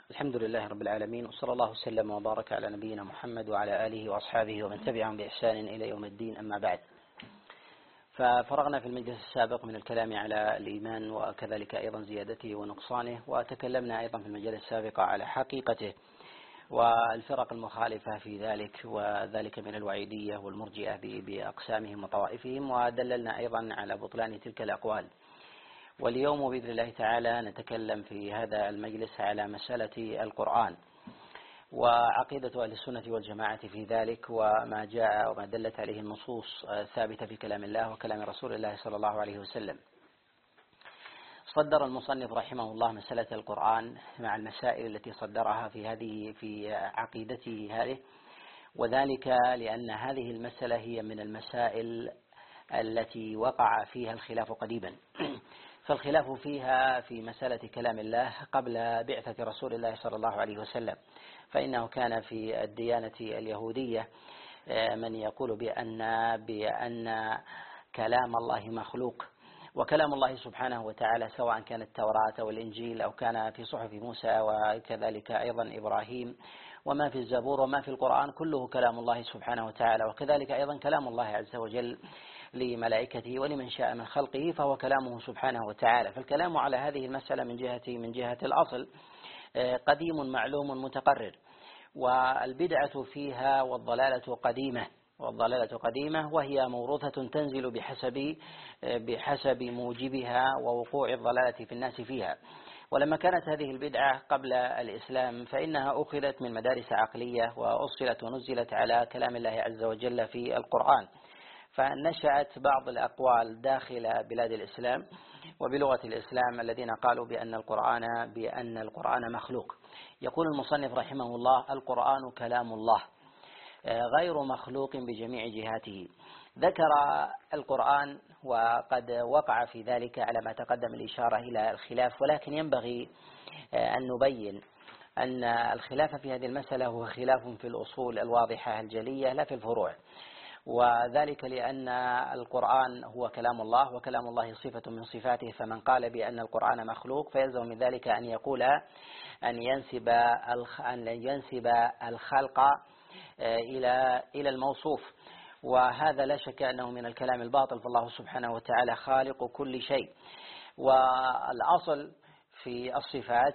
الحمد لله رب العالمين، وصلى الله وسلم وبارك على نبينا محمد وعلى آله وأصحابه ومن تبعهم بإحسان إلى يوم الدين. أما بعد، ففرغنا في المجلس السابق من الكلام على الإيمان وكذلك أيضا زيادته ونقصانه، وتكلمنا أيضا في المجلس السابق على حقيقته والفرق المخالفة في ذلك، وذلك من الوعيدية والمرجئة بأقسامهم وطوائفهم، ودللنا أيضا على بطلان تلك الأقوال. واليوم بإذن الله تعالى نتكلم في هذا المجلس على مسألة القرآن وعقيدة أهل السنة والجماعة في ذلك، وما جاء وما دلت عليه النصوص ثابتة في كلام الله وكلام رسول الله صلى الله عليه وسلم. صدر المصنف رحمه الله مسألة القرآن مع المسائل التي صدرها في عقيدته هذه، وذلك لأن هذه المسألة هي من المسائل التي وقع فيها الخلاف قديما. فالخلاف فيها في مسألة كلام الله قبل بعثة رسول الله صلى الله عليه وسلم، فإنه كان في الديانة اليهودية من يقول بأن كلام الله مخلوق، وكلام الله سبحانه وتعالى سواء كان التوراة أو الإنجيل أو كان في صحف موسى وكذلك أيضا إبراهيم وما في الزبور وما في القرآن كله كلام الله سبحانه وتعالى، وكذلك أيضا كلام الله عز وجل لملائكته ولمن شاء من خلقه فهو كلامه سبحانه وتعالى. فالكلام على هذه المسألة من جهة الأصل قديم معلوم متقرر، والبدعة فيها والضلالة قديمة، وهي موروثة تنزل بحسب موجبها ووقوع الضلالة في الناس فيها. ولما كانت هذه البدعة قبل الإسلام فإنها أخذت من مدارس عقلية وأصلت ونزلت على كلام الله عز وجل في القرآن، فنشأت بعض الأقوال داخل بلاد الإسلام وبلغة الإسلام الذين قالوا بأن القرآن مخلوق. يقول المصنف رحمه الله: القرآن كلام الله غير مخلوق بجميع جهاته. ذكر القرآن وقد وقع في ذلك على ما تقدم الإشارة إلى الخلاف، ولكن ينبغي أن نبين أن الخلاف في هذه المسألة هو خلاف في الأصول الواضحة الجلية لا في الفروع، وذلك لأن القرآن هو كلام الله، وكلام الله صفة من صفاته، فمن قال بأن القرآن مخلوق فيلزم من ذلك أن ينسب الخلق إلى الموصوف، وهذا لا شك أنه من الكلام الباطل، فالله سبحانه وتعالى خالق كل شيء. والأصل في الصفات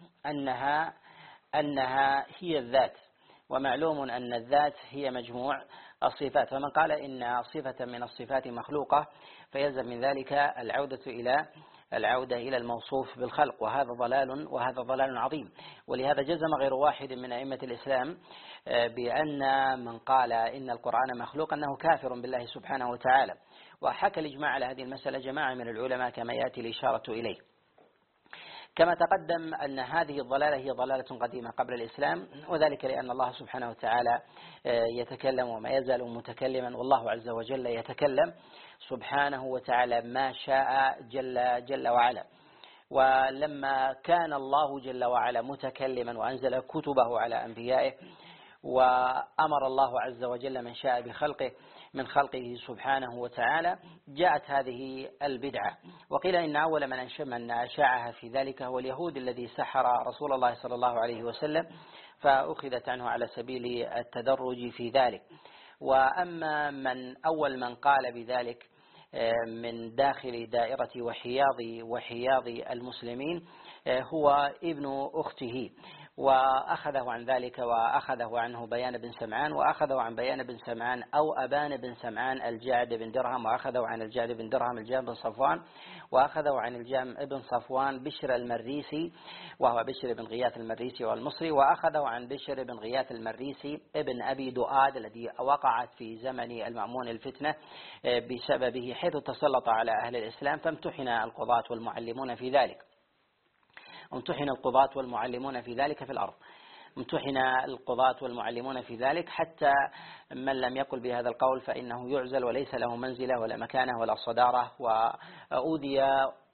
أنها هي الذات، ومعلوم أن الذات هي مجموع الصفات، فمن قال إن صفة من الصفات مخلوقة فيلزم من ذلك العودة إلى الموصوف بالخلق، وهذا ضلال عظيم. ولهذا جزم غير واحد من أئمة الإسلام بأن من قال إن القرآن مخلوق أنه كافر بالله سبحانه وتعالى، وحكى الإجماع على هذه المسألة جماعة من العلماء كما يأتي الإشارة إليه. كما تقدم أن هذه الضلالة هي ضلالة قديمة قبل الإسلام، وذلك لأن الله سبحانه وتعالى يتكلم وما يزال متكلما، والله عز وجل يتكلم سبحانه وتعالى ما شاء جل وعلا. ولما كان الله جل وعلا متكلما وأنزل كتبه على أنبيائه وأمر الله عز وجل من شاء من خلقه سبحانه وتعالى، جاءت هذه البدعة. وقيل إن أول من أشاعها في ذلك هو اليهود الذي سحر رسول الله صلى الله عليه وسلم، فأخذت عنه على سبيل التدرج في ذلك. وأما أول من قال بذلك من داخل دائرة وحياض المسلمين هو ابن أخته، وأخذه عن ذلك وأخذه عنه بيان بن سمعان، وأخذه عن بيان بن سمعان أو أبان بن سمعان الجعد بن درهم، وأخذه عن الجعد بن درهم الجام بن صفوان، وأخذه عن الجام بن صفوان بشر المريسي وهو بشر بن غياث المريسي والمصري، وأخذه عن بشر بن غياث المريسي ابن أبي دؤاد الذي وقعت في زمن المأمون الفتنة بسببه، حيث تسلط على أهل الإسلام فامتحن القضاة والمعلمون في ذلك. امتحن القضاة والمعلمون في ذلك في الأرض، امتحن القضاة والمعلمون في ذلك، حتى من لم يقل بهذا القول فإنه يعزل وليس له منزلة ولا مكانة ولا صدارة، وأودي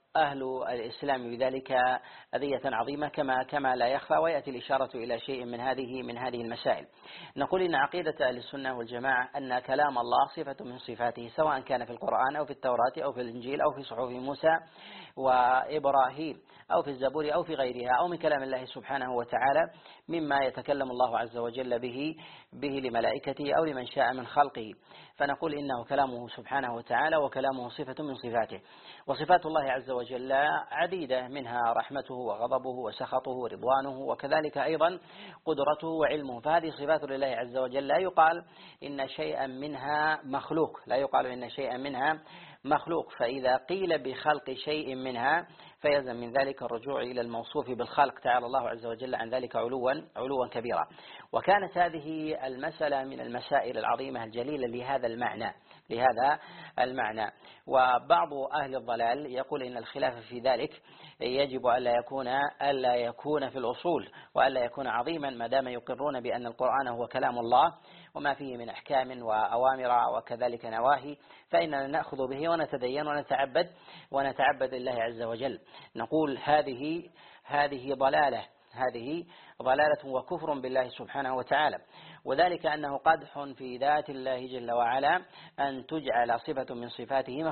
أهل الإسلام بذلك أذية عظيمة كما لا يخفى، ويأتي الإشارة إلى شيء من هذه المسائل. نقول إن عقيدة أهل السنة والجماعة أن كلام الله صفة من صفاته، سواء كان في القرآن أو في التوراة أو في الإنجيل أو في صحف موسى وإبراهيم أو في الزبور أو في غيرها، أو من كلام الله سبحانه وتعالى مما يتكلم الله عز وجل به لملائكته أو لمن شاء من خلقه. فنقول إنه كلامه سبحانه وتعالى وكلامه صفة من صفاته. وصفات الله عز وجل عديدة، منها رحمته وغضبه وسخطه ورضوانه، وكذلك أيضا قدرته وعلمه. فهذه صفات لله عز وجل، لا يقال إن شيئا منها مخلوق، لا يقال إن شيئا منها مخلوق. فإذا قيل بخلق شيء منها فيلزم من ذلك الرجوع إلى الموصوف بالخلق، تعالى الله عز وجل عن ذلك علوا كبيرا. وكانت هذه المسألة من المسائل العظيمة الجليلة لهذا المعنى. وبعض أهل الضلال يقول إن الخلاف في ذلك يجب ألا يكون في الأصول، وألا يكون عظيما، ما دام يقرون بأن القرآن هو كلام الله وما فيه من أحكام وأوامر وكذلك نواهي، فإننا نأخذ به ونتدين ونتعبد لله عز وجل. نقول هذه ضلالة وكفر بالله سبحانه وتعالى، وذلك أنه قدح في ذات الله جل وعلا أن تجعل صفة من صفاته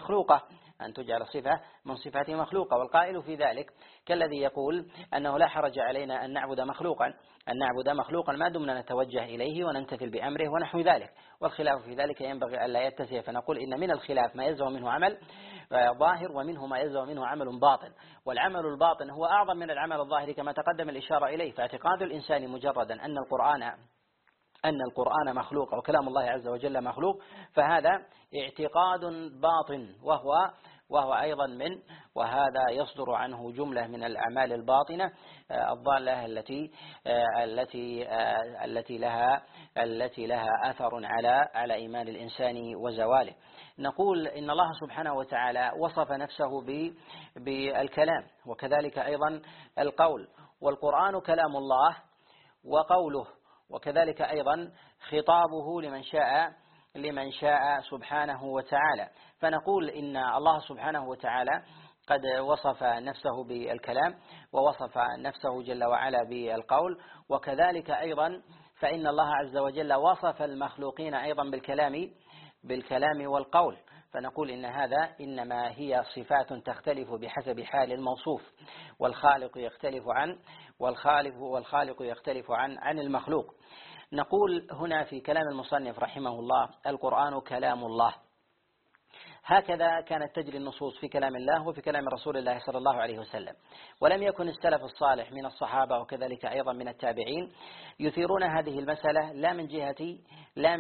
مخلوقة، والقائل في ذلك كالذي يقول أنه لا حرج علينا أن نعبد مخلوقا ما دمنا نتوجه إليه ونمتثل بأمره ونحو ذلك. والخلاف في ذلك ينبغي ألا يتسع، فنقول إن من الخلاف ما يلزم منه عمل ظاهر، ومنه ما يلزم منه عمل باطن، والعمل الباطن هو أعظم من العمل الظاهر كما تقدم الإشارة إليه. فاعتقاد الإنسان مجردا أن القرآن مخلوق أو كلام الله عز وجل مخلوق، فهذا اعتقاد باطن، وهو أيضا وهذا يصدر عنه جملة من الأعمال الباطنة الضالة التي لها أثر على إيمان الإنسان وزواله. نقول إن الله سبحانه وتعالى وصف نفسه بالكلام، وكذلك أيضا القول، والقرآن كلام الله وقوله، وكذلك أيضا خطابه لمن شاء سبحانه وتعالى. فنقول إن الله سبحانه وتعالى قد وصف نفسه بالكلام، ووصف نفسه جل وعلا بالقول، وكذلك أيضا فإن الله عز وجل وصف المخلوقين أيضا بالكلام والقول. فنقول إن هذا إنما هي صفات تختلف بحسب حال الموصوف، والخالق يختلف عن المخلوق. نقول هنا في كلام المصنف رحمه الله: القرآن كلام الله. هكذا كانت تجري النصوص في كلام الله وفي كلام رسول الله صلى الله عليه وسلم. ولم يكن السلف الصالح من الصحابة وكذلك أيضا من التابعين يثيرون هذه المسألة لا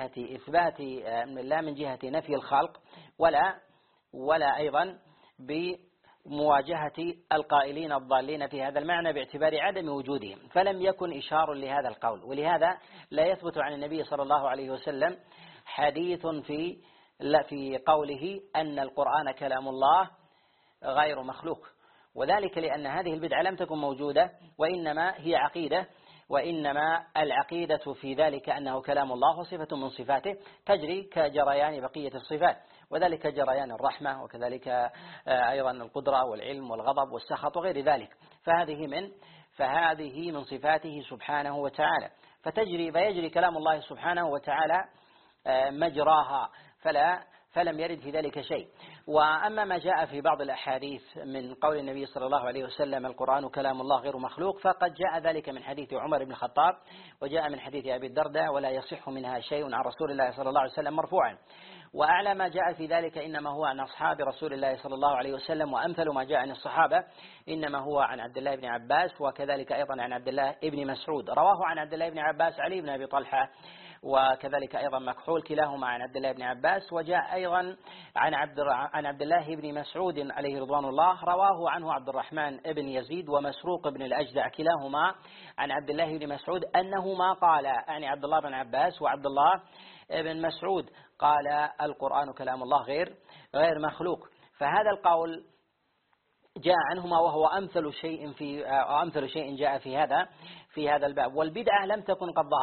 من جهة نفي الخلق ولا أيضا بمواجهة القائلين الضالين في هذا المعنى باعتبار عدم وجودهم، فلم يكن إشار لهذا القول. ولهذا لا يثبت عن النبي صلى الله عليه وسلم حديث في قوله أن القرآن كلام الله غير مخلوق، وذلك لأن هذه البدعة لم تكن موجودة، وإنما هي عقيدة، وإنما العقيدة في ذلك أنه كلام الله وصفة من صفاته تجري كجريان بقية الصفات، وذلك جريان الرحمة، وكذلك أيضا القدرة والعلم والغضب والسخط وغير ذلك. فهذه من صفاته سبحانه وتعالى، فيجري كلام الله سبحانه وتعالى مجراها، فلم يرد في ذلك شيء. وأما ما جاء في بعض الأحاديث من قول النبي صلى الله عليه وسلم القرآن كلام الله غير مخلوق، فقد جاء ذلك من حديث عمر بن الخطاب، وجاء من حديث أبي الدرداء، ولا يصح منها شيء عن رسول الله صلى الله عليه وسلم مرفوعا. وأعلى ما جاء في ذلك إنما هو عن أصحاب رسول الله صلى الله عليه وسلم، وأمثل ما جاء عن الصحابة إنما هو عن عبد الله بن عباس، وكذلك أيضا عن عبد الله بن مسعود. رواه عن عبد الله بن عباس علي بن أبي طلحة، وكذلك أيضا مكحول، كلاهما عن عبد الله بن عباس. وجاء أيضا عن عبد الله بن مسعود عليه رضوان الله، رواه عنه عبد الرحمن بن يزيد ومسروق بن الأجدع، كلاهما عن عبد الله بن مسعود أنهما قال، يعني عبد الله بن عباس وعبد الله بن مسعود، قال القرآن كلام الله غير مخلوق. فهذا القول جاء عنهما، وهو أمثل شيء جاء في هذا الباب. والبدعة لم تكن قد ظهرت،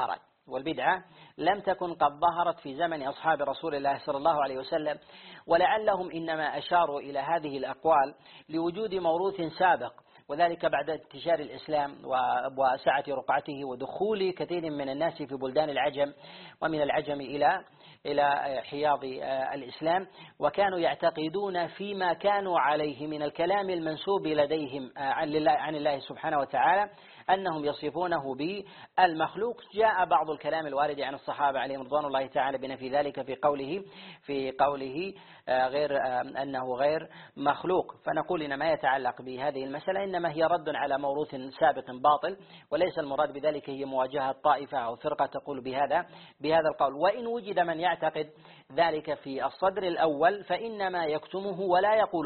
والبدعة لم تكن قد ظهرت في زمن أصحاب رسول الله صلى الله عليه وسلم، ولعلهم إنما أشاروا إلى هذه الأقوال لوجود موروث سابق، وذلك بعد انتشار الإسلام وسعة رقعته ودخول كثير من الناس في بلدان العجم ومن العجم إلى حياض الإسلام، وكانوا يعتقدون فيما كانوا عليه من الكلام المنسوب لديهم عن الله سبحانه وتعالى أنهم يصفونه بالمخلوق. جاء بعض الكلام الوارد عن الصحابة عليهم رضوان الله تعالى بنفي ذلك في قوله غير أنه غير مخلوق. فنقول إن ما يتعلق بهذه المسألة إنما هي رد على موروث سابق باطل، وليس المراد بذلك هي مواجهة طائفة أو فرقة تقول بهذا القول. وإن وجد من يعتقد ذلك في الصدر الأول فإنما يكتمه ولا يقول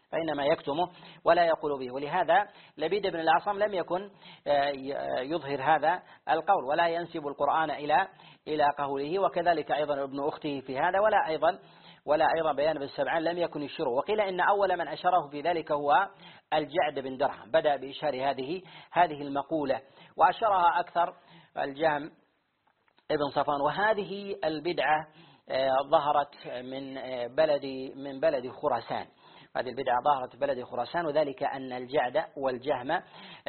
به، ولهذا لبيد بن الأعصم لم يكن يظهر هذا القول ولا ينسب القرآن إلى قوله، وكذلك أيضا ابن أخته في هذا، ولا أيضا بيان بن سمعان لم يكن يشيره. وقيل إن أول من أشره في ذلك هو الجعد بن درهم، بدأ بإشار هذه المقولة، وأشرها أكثر الجهم ابن صفوان. وهذه البدعة ظهرت من بلد خراسان. هذه البدعة ظهرت بلد خراسان، وذلك أن الجعد والجهم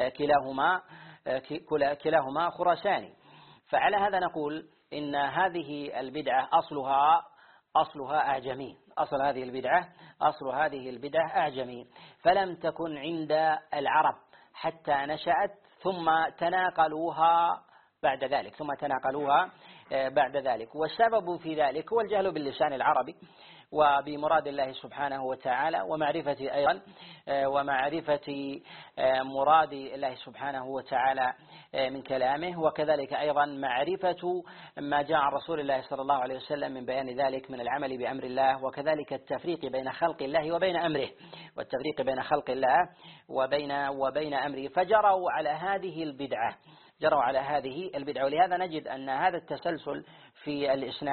كلاهما خراساني. فعلى هذا نقول إن هذه البدعة أصلها أعجمي. أصل هذه البدعة أعجمي، فلم تكن عند العرب حتى نشأت، ثم تناقلوها بعد ذلك. والسبب في ذلك هو الجهل باللسان العربي وبمراد الله سبحانه وتعالى، ومعرفة مراد الله سبحانه وتعالى من كلامه، وكذلك أيضا معرفة ما جاء عن رسول الله صلى الله عليه وسلم من بيان ذلك من العمل بأمر الله، وكذلك التفريق بين خلق الله وبين أمره، وبين أمره. فجروا على هذه البدعة. ولهذا نجد أن هذا التسلسل في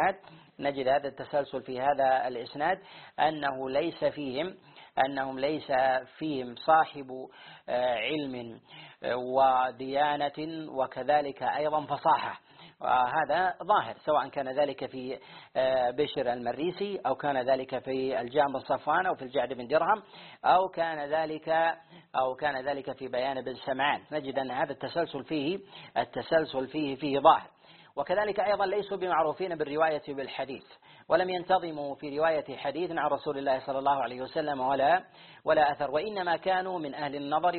هذا الإسناد أنهم ليس فيهم صاحب علم وديانة، وكذلك أيضا فصاحة. وهذا ظاهر، سواء كان ذلك في بشر المريسي، أو كان ذلك في الجهم بن صفوان، أو في الجعد بن درهم، أو كان ذلك في بيان بن سمعان. نجد أن هذا التسلسل فيه ظاهر. وكذلك أيضا ليسوا بمعروفين بالرواية بالحديث، ولم ينتظموا في رواية حديث عن رسول الله صلى الله عليه وسلم ولا أثر، وإنما كانوا من أهل النظر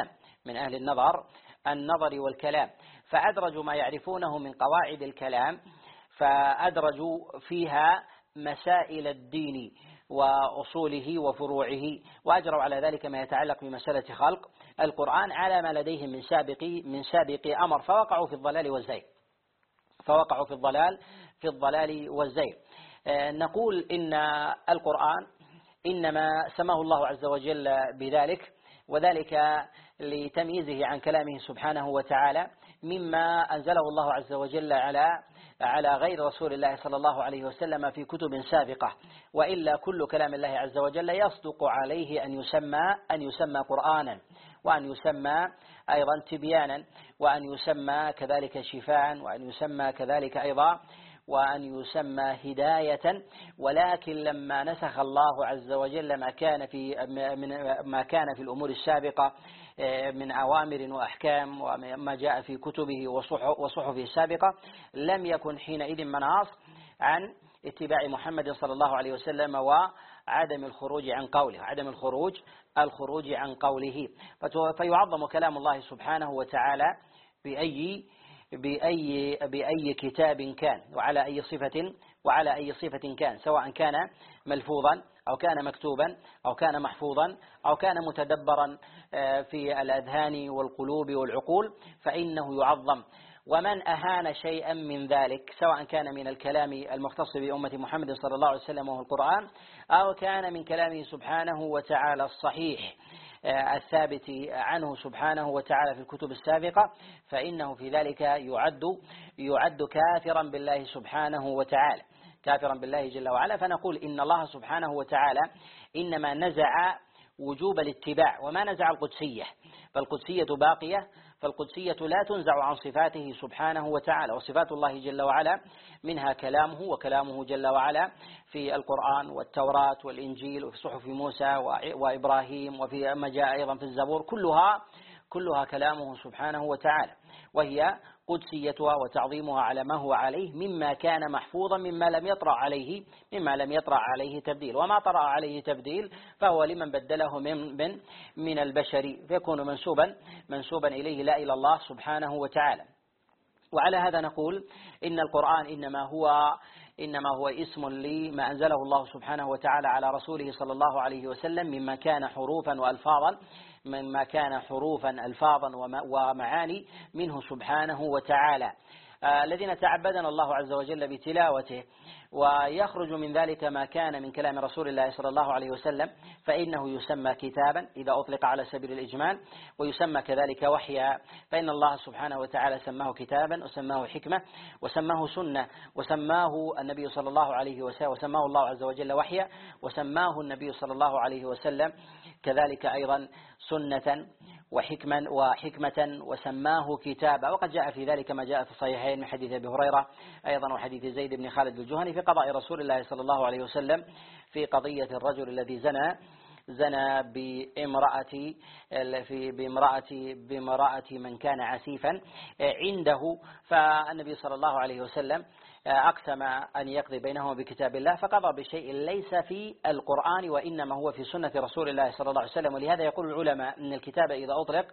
والكلام، فأدرجوا ما يعرفونه من قواعد الكلام، فأدرجوا فيها مسائل الدين وأصوله وفروعه، وأجروا على ذلك ما يتعلق بمسألة خلق القرآن على ما لديهم من سابق أمر، فوقعوا في الضلال والزيغ. نقول إن القرآن إنما سماه الله عز وجل بذلك، وذلك لتمييزه عن كلامه سبحانه وتعالى مما أنزله الله عز وجل على غير رسول الله صلى الله عليه وسلم في كتب سابقة. وإلا كل كلام الله عز وجل يصدق عليه أن يسمى قرآنا، وأن يسمى أيضا تبيانا، وأن يسمى كذلك شفاعا، وأن يسمى كذلك أيضا وأن يسمى هداية. ولكن لما نسخ الله عز وجل ما كان في الأمور السابقة من أوامر وأحكام وما جاء في كتبه وصحفه السابقة، لم يكن حينئذ مناص عن اتباع محمد صلى الله عليه وسلم وعدم الخروج عن قوله. فيعظم كلام الله سبحانه وتعالى بأي كتاب كان، وعلى أي صفة كان، سواء كان ملفوظا أو كان مكتوبا أو كان محفوظا أو كان متدبرا في الأذهان والقلوب والعقول، فإنه يعظم. ومن أهان شيئا من ذلك، سواء كان من الكلام المختص بأمة محمد صلى الله عليه وسلم وهو القرآن، أو كان من كلامه سبحانه وتعالى الصحيح الثابت عنه سبحانه وتعالى في الكتب السابقة، فإنه في ذلك يعد كافرا بالله سبحانه وتعالى، كافرا بالله جل وعلا. فنقول إن الله سبحانه وتعالى إنما نزع وجوب الاتباع وما نزع القدسية، فالقدسية باقية، فالقدسية لا تنزع عن صفاته سبحانه وتعالى، وصفات الله جل وعلا منها كلامه، وكلامه جل وعلا في القرآن والتوراة والإنجيل وفي صحف موسى وإبراهيم وفي ما جاء أيضا في الزبور، كلها كلامه سبحانه وتعالى، وهي قدسيتها وتعظيمها على ما هو عليه مما كان محفوظا مما لم يطرأ عليه تبديل، وما طرأ عليه تبديل فهو لمن بدله من البشر، فيكون منسوبا إليه لا إلى الله سبحانه وتعالى. وعلى هذا نقول إن القرآن إنما هو اسم لما أنزله الله سبحانه وتعالى على رسوله صلى الله عليه وسلم مما كان حروفا ألفاظا ومعاني منه سبحانه وتعالى، الذين تعبدنا الله عز وجل بتلاوته، ويخرج من ذلك ما كان من كلام رسول الله صلى الله عليه وسلم، فإنه يسمى كتابا إذا أطلق على سبيل الإجمال، ويسمى كذلك وحيا، فإن الله سبحانه وتعالى سماه كتابا وسماه حكمة وسماه سنة، وسماه النبي صلى الله عليه وسلم، وسماه الله عز وجل وحيا، وسماه النبي صلى الله عليه وسلم كذلك أيضا سنة وحكمة وسماه كتابا. وقد جاء في ذلك ما جاء في الصحيحين من حديث أبي هريرة أيضا وحديث زيد بن خالد الجهني في قضاء رسول الله صلى الله عليه وسلم في قضية الرجل الذي زنى بامرأة من كان عسيفا عنده، فالنبي صلى الله عليه وسلم أقسم أن يقضي بينهما بكتاب الله، فقضى بشيء ليس في القرآن وإنما هو في سنة رسول الله صلى الله عليه وسلم. ولهذا يقول العلماء أن الكتاب إذا أطلق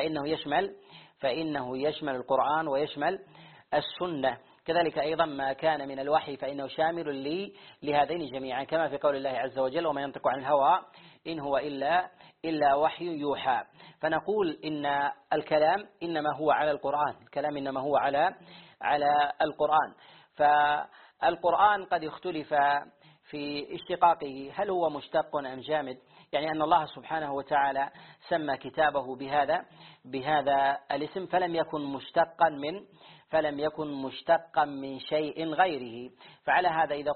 فإنه يشمل القرآن ويشمل السنة، كذلك أيضا ما كان من الوحي فإنه شامل لهذين جميعا، كما في قول الله عز وجل وما ينطق عن الهوى إن هو إلا وحي يوحى. فنقول إن الكلام إنما هو على القرآن، الكلام إنما هو على القرآن. فالقرآن قد اختلف في اشتقاقه، هل هو مشتق أم جامد؟ يعني أن الله سبحانه وتعالى سمى كتابه بهذا الاسم فلم يكن مشتقا من شيء غيره. فعلى هذا إذا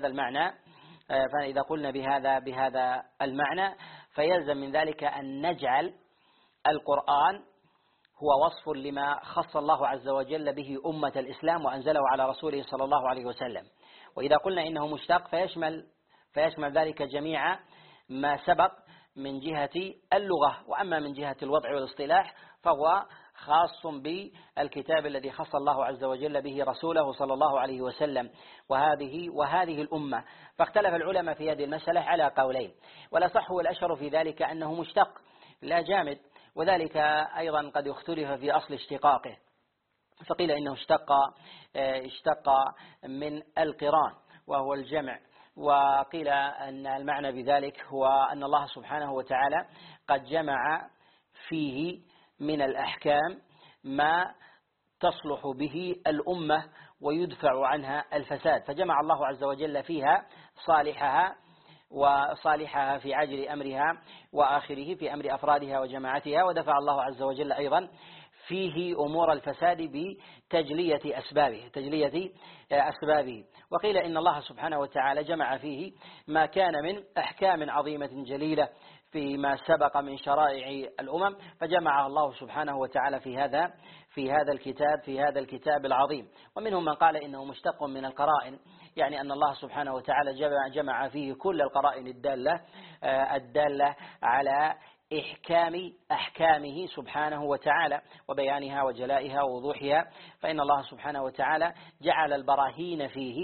قلنا بهذا المعنى فيلزم من ذلك أن نجعل القرآن هو وصف لما خص الله عز وجل به أمة الإسلام وأنزله على رسوله صلى الله عليه وسلم. وإذا قلنا إنه مشتق فيشمل ذلك جميع ما سبق من جهة اللغة، وأما من جهة الوضع والاصطلاح فهو خاص بالكتاب الذي خص الله عز وجل به رسوله صلى الله عليه وسلم وهذه الأمة. فاختلف العلماء في هذه المسألة على قولين، والأصح والأشهر في ذلك أنه مشتق لا جامد، وذلك أيضا قد اختلف في أصل اشتقاقه، فقيل إنه اشتق من القران وهو الجمع، وقيل أن المعنى بذلك هو أن الله سبحانه وتعالى قد جمع فيه من الأحكام ما تصلح به الأمة ويدفع عنها الفساد، فجمع الله عز وجل فيها صالحها في عاجل أمرها وآخره في أمر أفرادها وجماعتها، ودفع الله عز وجل أيضا فيه أمور الفساد بتجلية أسبابه. وقيل إن الله سبحانه وتعالى جمع فيه ما كان من أحكام عظيمة جليلة فيما سبق من شرائع الأمم، فجمعها الله سبحانه وتعالى في هذا الكتاب العظيم. ومنهم من قال إنه مشتق من القرائن، يعني أن الله سبحانه وتعالى جمع فيه كل القرائن الدالة على أحكامه سبحانه وتعالى وبيانها وجلائها ووضوحها، فإن الله سبحانه وتعالى جعل البراهين فيه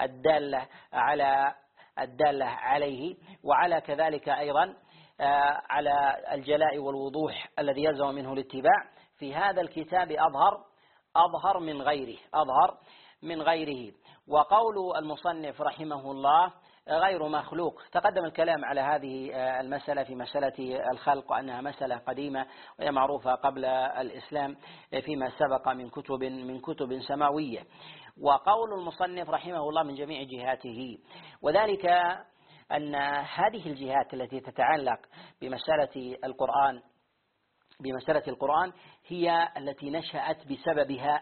الدالة عليه، وعلى كذلك أيضا على الجلاء والوضوح الذي يلزم منه الاتباع في هذا الكتاب أظهر من غيره. وقول المصنف رحمه الله غير مخلوق، تقدم الكلام على هذه المسألة في مسألة الخلق، وأنها مسألة قديمة وهي معروفة قبل الإسلام فيما سبق من كتب سماوية. وقول المصنف رحمه الله من جميع جهاته، وذلك أن هذه الجهات التي تتعلق بمسألة القرآن هي التي نشأت بسببها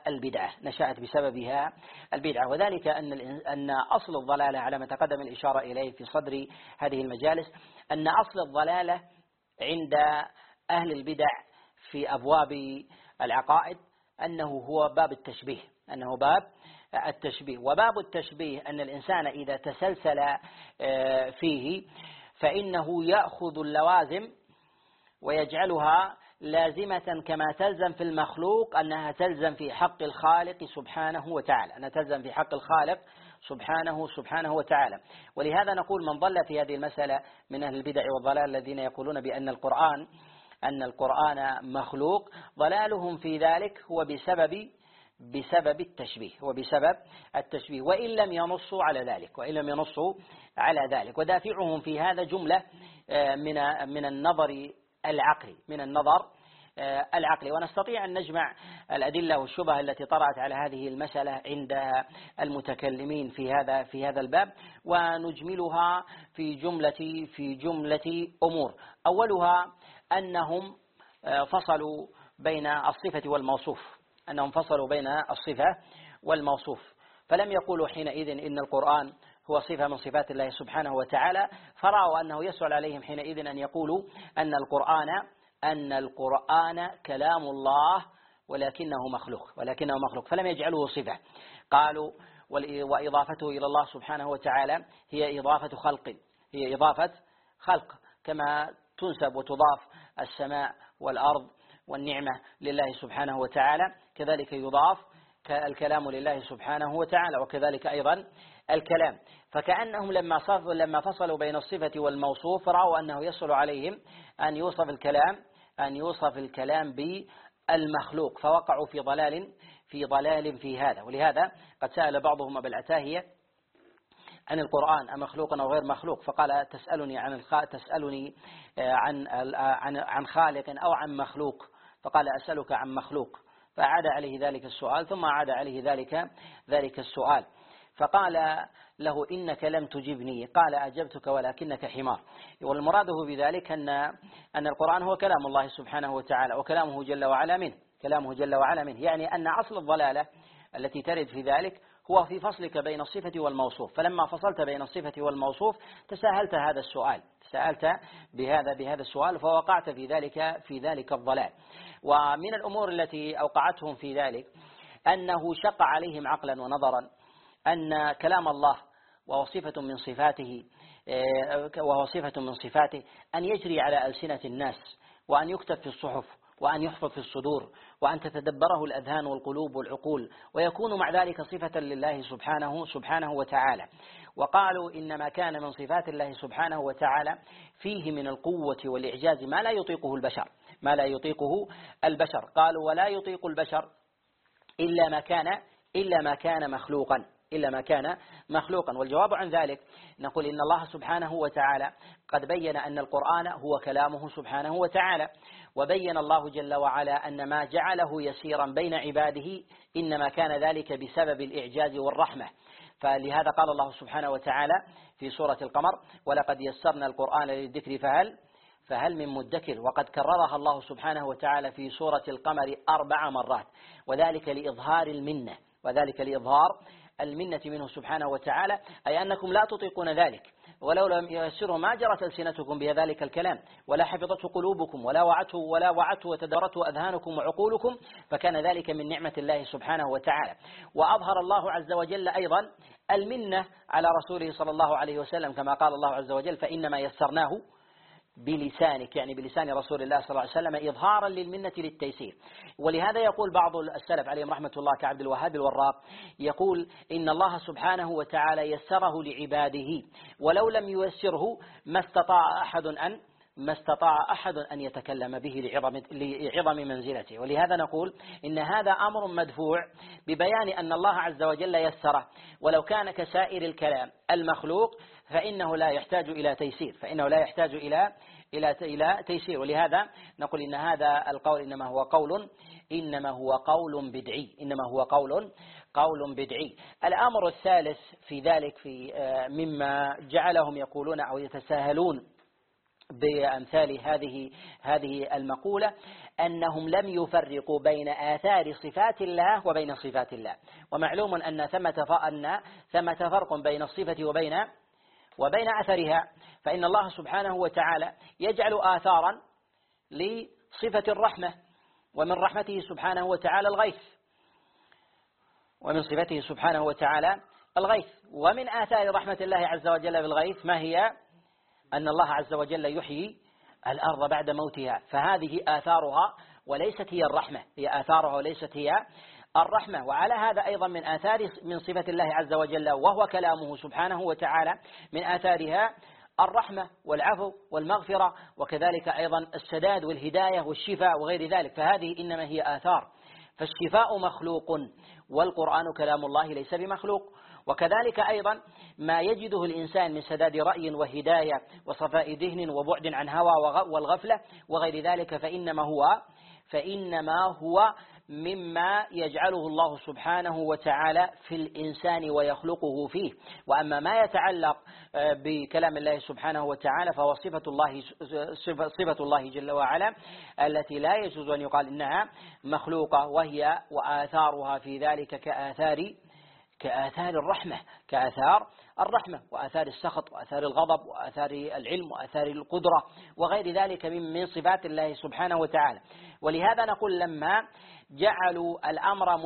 البدعة، وذلك أن أصل الضلالة على ما تقدم الإشارة إليه في صدر هذه المجالس، أن أصل الضلالة عند أهل البدع في العقائد أنه هو باب التشبيه، أنه باب التشبيه. وباب التشبيه أن الإنسان إذا تسلسل فيه فإنه يأخذ اللوازم ويجعلها لازمة كما تلزم في المخلوق أنها تلزم في حق الخالق سبحانه وتعالى، أنها تلزم في حق الخالق سبحانه وتعالى. ولهذا نقول من ضل في هذه المسألة من أهل البدع والضلال الذين يقولون بأن القرآن مخلوق، ضلالهم في ذلك هو بسبب التشبيه، وإن لم ينصوا على ذلك، ودافعهم في هذا جملة من النظر العقلي. ونستطيع أن نجمع الأدلة والشبه التي طرأت على هذه المسألة عند المتكلمين في هذا الباب، ونجملها في جملة أمور. أولها أنهم فصلوا بين الصفة والموصوف، فلم يقولوا حينئذ إن القرآن هو صفة من صفات الله سبحانه وتعالى، فرأوا أنه يسهل عليهم حينئذ أن يقولوا أن القرآن كلام الله ولكنه مخلوق، فلم يجعلوه صفة. قالوا وإضافته إلى الله سبحانه وتعالى هي إضافة خلق، كما تنسب وتضاف السماء والأرض والنعمة لله سبحانه وتعالى، كذلك يضاف الكلام لله سبحانه وتعالى، وكذلك أيضا الكلام. فكأنهم لما فصلوا بين الصفة والموصوف رأوا أنه يسهل عليهم أن يوصف الكلام بالمخلوق، فوقعوا في ضلال في هذا. ولهذا قد سأل بعضهم أبا العتاهية عن القرآن أمخلوق أو غير مخلوق، فقال تسألني عن خالق أو عن مخلوق؟ فقال أسألك عن مخلوق، فأعاد عليه ذلك السؤال، ثم أعاد عليه ذلك السؤال، فقال له إنك لم تجبني، قال أجبتك ولكنك حمار. والمراد بذلك أن القرآن هو كلام الله سبحانه وتعالى، وكلامه جل وعلا منه، يعني أن أصل الضلالة التي ترد في ذلك هو في فصلك بين الصفة والموصوف. فلما فصلت بين الصفة والموصوف تساهلت بهذا السؤال، فوقعت في ذلك الضلال. ومن الأمور التي أوقعتهم في ذلك أنه شق عليهم عقلا ونظرا أن كلام الله وهو صفة من صفاته أن يجري على ألسنة الناس، وأن يكتب في الصحف، وأن يحفظ في الصدور، وأن تتدبره الأذهان والقلوب والعقول، ويكون مع ذلك صفة لله سبحانه وتعالى. وقالوا إنما كان من صفات الله سبحانه وتعالى فيه من القوة والإعجاز ما لا يطيقه البشر. قالوا ولا يطيق البشر إلا ما كان مخلوقا. والجواب عن ذلك نقول إن الله سبحانه وتعالى قد بين أن القرآن هو كلامه سبحانه وتعالى، وبين الله جل وعلا أن ما جعله يسيرا بين عباده إنما كان ذلك بسبب الإعجاز والرحمة. فلهذا قال الله سبحانه وتعالى في سورة القمر ولقد يسرنا القرآن للذكر فهل من مدكر، وقد كررها الله سبحانه وتعالى في سورة القمر 4 مرات، وذلك لإظهار المنة منه سبحانه وتعالى، أي أنكم لا تطيقون ذلك، ولو لم ييسره ما جرت ألسنتكم بذلك الكلام، ولا حفظته قلوبكم، ولا وعته وتدارته أذهانكم وعقولكم، فكان ذلك من نعمة الله سبحانه وتعالى. وأظهر الله عز وجل أيضا المنة على رسوله صلى الله عليه وسلم، كما قال الله عز وجل فإنما يسرناه بلسانك، يعني بلسان رسول الله صلى الله عليه وسلم، إظهارا للمنة للتيسير. ولهذا يقول بعض السلف عليهم رحمة الله كعبد الوهاب الوراق، يقول إن الله سبحانه وتعالى يسره لعباده، ولو لم ييسره ما استطاع أحد أن يتكلم به لعظم منزلته. ولهذا نقول إن هذا أمر مدفوع ببيان أن الله عز وجل يسره، ولو كان كسائر الكلام المخلوق فإنه لا يحتاج إلى تيسير. ولهذا نقول إن هذا القول إنما هو قول بدعي. الأمر الثالث في ذلك مما جعلهم يقولون أو يتساهلون بأمثال هذه المقولة أنهم لم يفرقوا بين آثار صفات الله وبين صفات الله. ومعلوم أن ثمة فرق بين الصفة وبين أثرها، فإن الله سبحانه وتعالى يجعل آثارا لصفة الرحمة، ومن رحمته سبحانه وتعالى الغيث، ومن صفته سبحانه وتعالى الغيث. ومن آثار رحمة الله عز وجل بالغيث ما هي؟ أن الله عز وجل يحيي الأرض بعد موتها، فهذه آثارها وليست هي الرحمة، هي آثارها وليست هي الرحمة. وعلى هذا أيضا من آثار من صفة الله عز وجل وهو كلامه سبحانه وتعالى من آثارها الرحمة والعفو والمغفرة، وكذلك أيضا السداد والهداية والشفاء وغير ذلك، فهذه إنما هي آثار. فالشفاء مخلوق والقرآن كلام الله ليس بمخلوق. وكذلك أيضا ما يجده الإنسان من سداد رأي وهداية وصفاء ذهن وبعد عن هوى والغفلة وغير ذلك، فإنما هو مما يجعله الله سبحانه وتعالى في الإنسان ويخلقه فيه. وأما ما يتعلق بكلام الله سبحانه وتعالى فهو صفة الله جل وعلا التي لا يجوز أن يقال إنها مخلوقة، وهي وآثارها في ذلك كآثار الرحمة وآثار السخط وآثار الغضب وآثار العلم وآثار القدرة وغير ذلك من صفات الله سبحانه وتعالى. ولهذا نقول لما جعلوا الأمر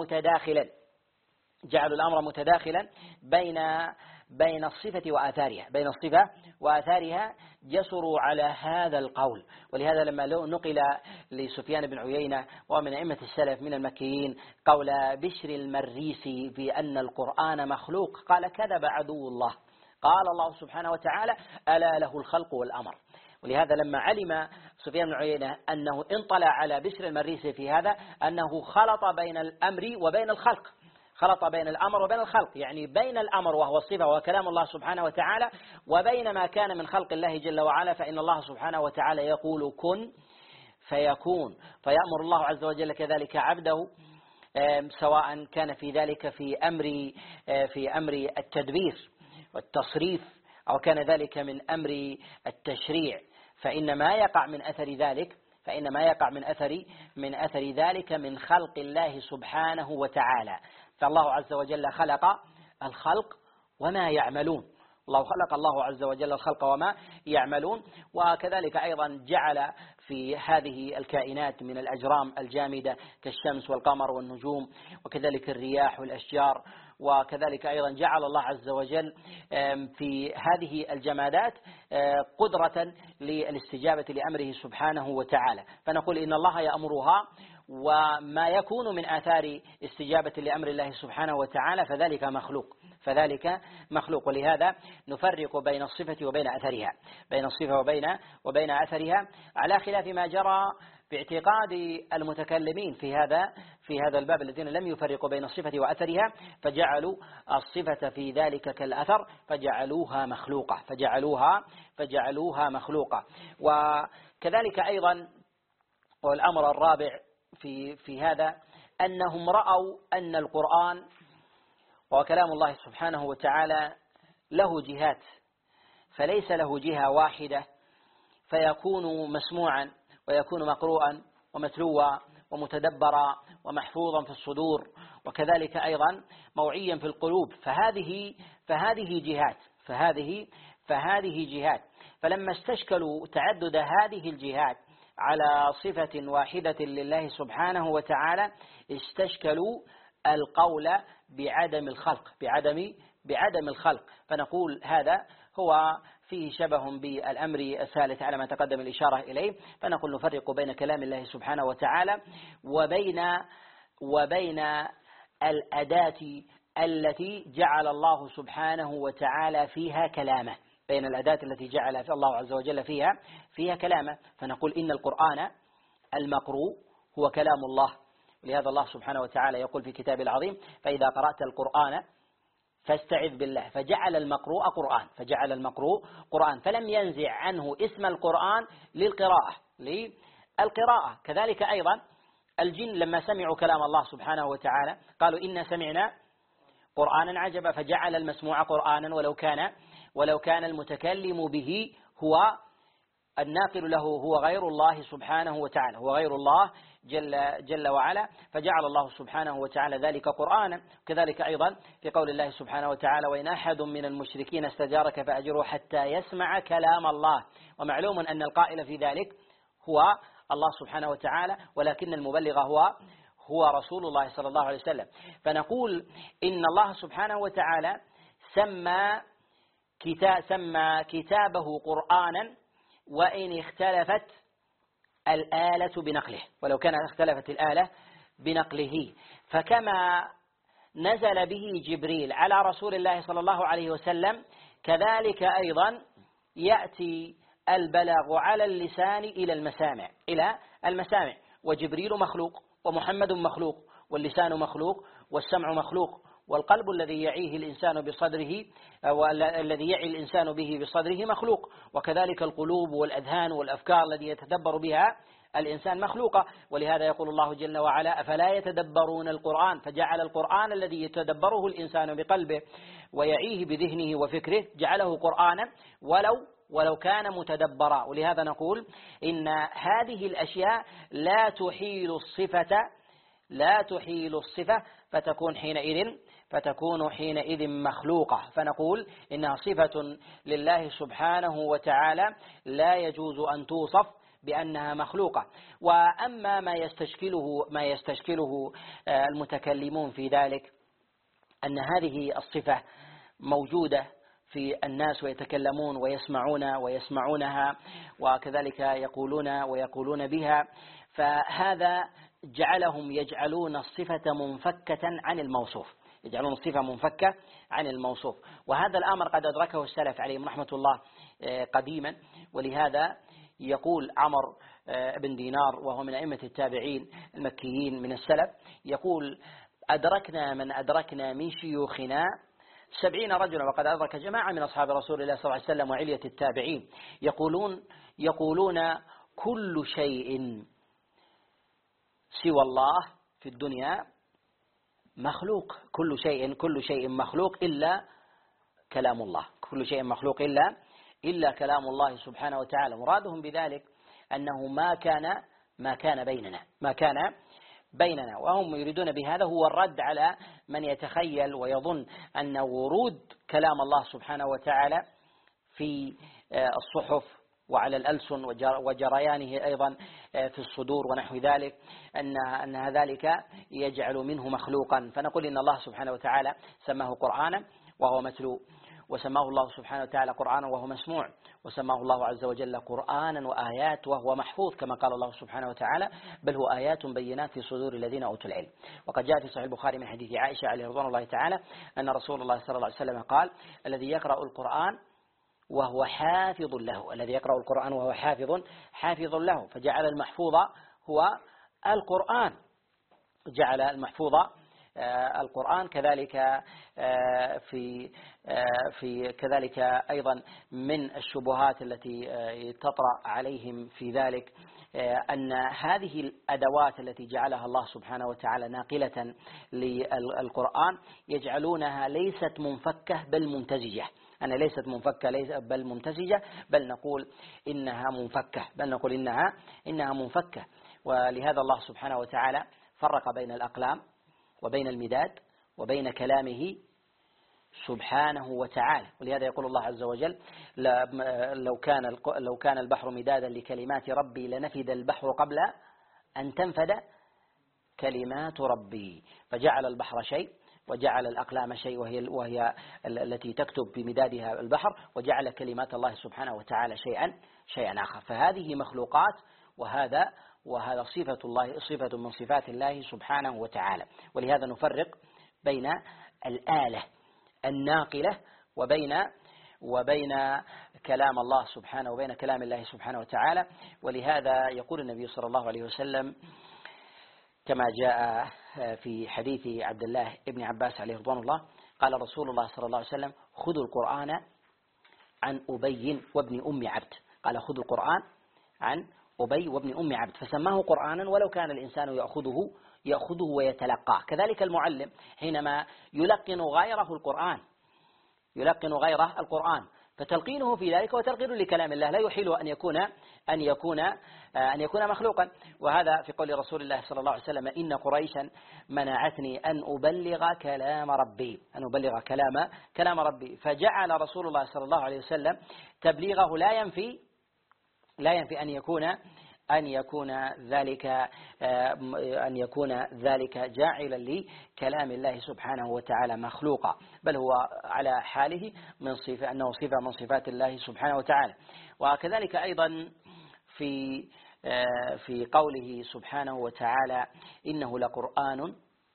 متداخلا بين الصفة وآثارها جسروا على هذا القول. ولهذا لما نقل لسفيان بن عيينة ومن أئمة السلف من المكيين قول بشر المريسي بأن القرآن مخلوق، قال كذب عدو الله، قال الله سبحانه وتعالى ألا له الخلق والأمر. ولهذا لما علم سفيان بن عيينة أنه انطلع على بشر المريسي في هذا أنه خلط بين الأمر وبين الخلق، يعني بين الأمر وهو الصفة وكلام الله سبحانه وتعالى وبين ما كان من خلق الله جل وعلا، فإن الله سبحانه وتعالى يقول كن فيكون، فيأمر الله عز وجل كذلك عبده سواء كان في ذلك في أمر التدبير والتصريف أو كان ذلك من أمر التشريع، فإن ما يقع من أثر ذلك من خلق الله سبحانه وتعالى. فالله عز وجل خلق الخلق وما يعملون، الله عز وجل الخلق وما يعملون. وكذلك أيضا جعل في هذه الكائنات من الأجرام الجامدة كالشمس والقمر والنجوم وكذلك الرياح والأشجار، وكذلك أيضا جعل الله عز وجل في هذه الجمادات قدرة للاستجابة لأمره سبحانه وتعالى، فنقول إن الله يأمرها، وما يكون من آثار استجابة لأمر الله سبحانه وتعالى فذلك مخلوق. ولهذا نفرق بين الصفة وبين أثرها على خلاف ما جرى باعتقاد المتكلمين في هذا الباب الذين لم يفرقوا بين الصفة وأثرها، فجعلوا الصفة في ذلك كالأثر فجعلوها مخلوقة. وكذلك أيضا والأمر الرابع في هذا أنهم رأوا أن القرآن وكلام الله سبحانه وتعالى له جهات، فليس له جهة واحدة فيكون مسموعا ويكون مقروءا ومتلوا ومتدبرا ومحفوظا في الصدور، وكذلك أيضا موعيا في القلوب، فهذه جهات. فلما استشكلوا تعدد هذه الجهات على صفة واحدة لله سبحانه وتعالى استشكلوا القول بعدم الخلق، فنقول هذا هو فيه شبه بالأمر الثالث على ما تقدم الإشارة إليه. فنقول نفرق بين كلام الله سبحانه وتعالى وبين الأداة التي جعل الله سبحانه وتعالى فيها كلامه، بين الأداة التي جعل الله عز وجل فيها كلامه. فنقول إن القرآن المقروء هو كلام الله، ولهذا الله سبحانه وتعالى يقول في كتابه العظيم فإذا قرأت القرآن فاستعذ بالله، فجعل المقروء قرآن، فلم ينزع عنه اسم القرآن للقراءة. كذلك أيضا الجن لما سمعوا كلام الله سبحانه وتعالى قالوا إنا سمعنا قرآنا عجبا، فجعل المسموع قرآنا ولو كان المتكلم به هو الناقل له هو غير الله سبحانه وتعالى، هو غير الله جل وعلا، فجعل الله سبحانه وتعالى ذلك قرآنا. كذلك أيضا في قول الله سبحانه وتعالى وإن أحد من المشركين استجارك فأجره حتى يسمع كلام الله. ومعلوم أن القائل في ذلك هو الله سبحانه وتعالى، ولكن المبلغ هو رسول الله صلى الله عليه وسلم. فنقول إن الله سبحانه وتعالى سمى كتابه قرآنا وإن اختلفت الآلة بنقله، ولو كان اختلفت الآلة بنقله. فكما نزل به جبريل على رسول الله صلى الله عليه وسلم، كذلك أيضا يأتي البلاغ على اللسان إلى المسامع. وجبريل مخلوق، ومحمد مخلوق، واللسان مخلوق، والسمع مخلوق، والقلب الذي يعيه الإنسان بصدره والذي يعي الإنسان به بصدره مخلوق، وكذلك القلوب والأذهان والأفكار التي يتدبر بها الإنسان مخلوقة. ولهذا يقول الله جل وعلا: أفلا يتدبرون القرآن، فجعل القرآن الذي يتدبره الإنسان بقلبه ويعيه بذهنه وفكره جعله قرآنا ولو كان متدبرا. ولهذا نقول إن هذه الأشياء لا تحيل الصفة فتكون حينئذ مخلوقة. فنقول إنها صفة لله سبحانه وتعالى لا يجوز أن توصف بأنها مخلوقة. وأما ما يستشكله المتكلمون في ذلك، أن هذه الصفة موجودة في الناس ويتكلمون ويسمعونها، وكذلك يقولون بها، فهذا جعلهم يجعلون الصفة منفكة عن الموصوف، وهذا الأمر قد أدركه السلف عليهم رحمة الله قديما. ولهذا يقول عمر بن دينار، وهو من أئمة التابعين المكيين من السلف، يقول: أدركنا من أدركنا من شيوخنا 70 رجلا، وقد أدرك جماعة من أصحاب رسول الله صلى الله عليه وسلم وعلية التابعين، يقولون كل شيء سوى الله في الدنيا مخلوق، كل شيء مخلوق إلا كلام الله، كل شيء مخلوق إلا كلام الله سبحانه وتعالى. مرادهم بذلك أنه ما كان بيننا، وهم يريدون بهذا هو الرد على من يتخيل ويظن أن ورود كلام الله سبحانه وتعالى في الصحف وعلى الألسن وجريانه أيضا في الصدور ونحو ذلك، أن ذلك يجعل منه مخلوقا. فنقول إن الله سبحانه وتعالى سماه قرآنا وهو متلو، وسماه الله سبحانه وتعالى قرآنا وهو مسموع، وسماه الله عز وجل قرآنا وآيات وهو محفوظ كما قال الله سبحانه وتعالى: بل هو آيات بينات في صدور الذين أوتوا العلم. وقد جاء في صحيح البخاري من حديث عائشة عليه رضوان الله تعالى أن رسول الله صلى الله عليه وسلم قال: الذي يقرأ القرآن وهو حافظ له، الذي يقرأ القرآن وهو حافظ له، فجعل المحفوظ هو القرآن، جعل المحفوظ القرآن. كذلك كذلك أيضا من الشبهات التي تطرأ عليهم في ذلك أن هذه الأدوات التي جعلها الله سبحانه وتعالى ناقلة للقرآن يجعلونها ليست منفكة بل ممتزجة، أنا ليست منفكة بل ممتزجة، بل نقول إنها منفكة. ولهذا الله سبحانه وتعالى فرق بين الأقلام وبين المداد وبين كلامه سبحانه وتعالى. ولهذا يقول الله عز وجل: لو كان البحر مدادا لكلمات ربي لنفد البحر قبل أن تنفد كلمات ربي. فجعل البحر شيء، وجعل الأقلام شيء وهي التي تكتب بمدادها البحر، وجعل كلمات الله سبحانه وتعالى شيئا آخر. فهذه مخلوقات، وهذا صفة من صفات الله سبحانه وتعالى. ولهذا نفرق بين الآلة الناقلة وبين كلام الله سبحانه وبين كلام الله سبحانه وتعالى. ولهذا يقول النبي صلى الله عليه وسلم كما جاء في حديث عبد الله ابن عباس عليه رضوان الله، قال رسول الله صلى الله عليه وسلم: خذوا القرآن عن أبي وابن أم عبد. قال: خذوا القرآن عن أبي وابن أم عبد، فسماه قرآنا ولو كان الإنسان يأخذه ويتلقاه. كذلك المعلم حينما يلقن غيره القرآن فتلقينه في ذلك وتلقين لكلام الله لا يحيل أن يكون مخلوقا. وهذا في قول رسول الله صلى الله عليه وسلم: إن قريشا منعتني أن أبلغ كلام ربي. فجعل رسول الله صلى الله عليه وسلم تبليغه لا ينفي أن يكون ذلك جاعلا لكلام الله سبحانه وتعالى مخلوقا، بل هو على حاله من صفة أنه صفة من صفات الله سبحانه وتعالى. وكذلك أيضا في قوله سبحانه وتعالى إنه لقرآن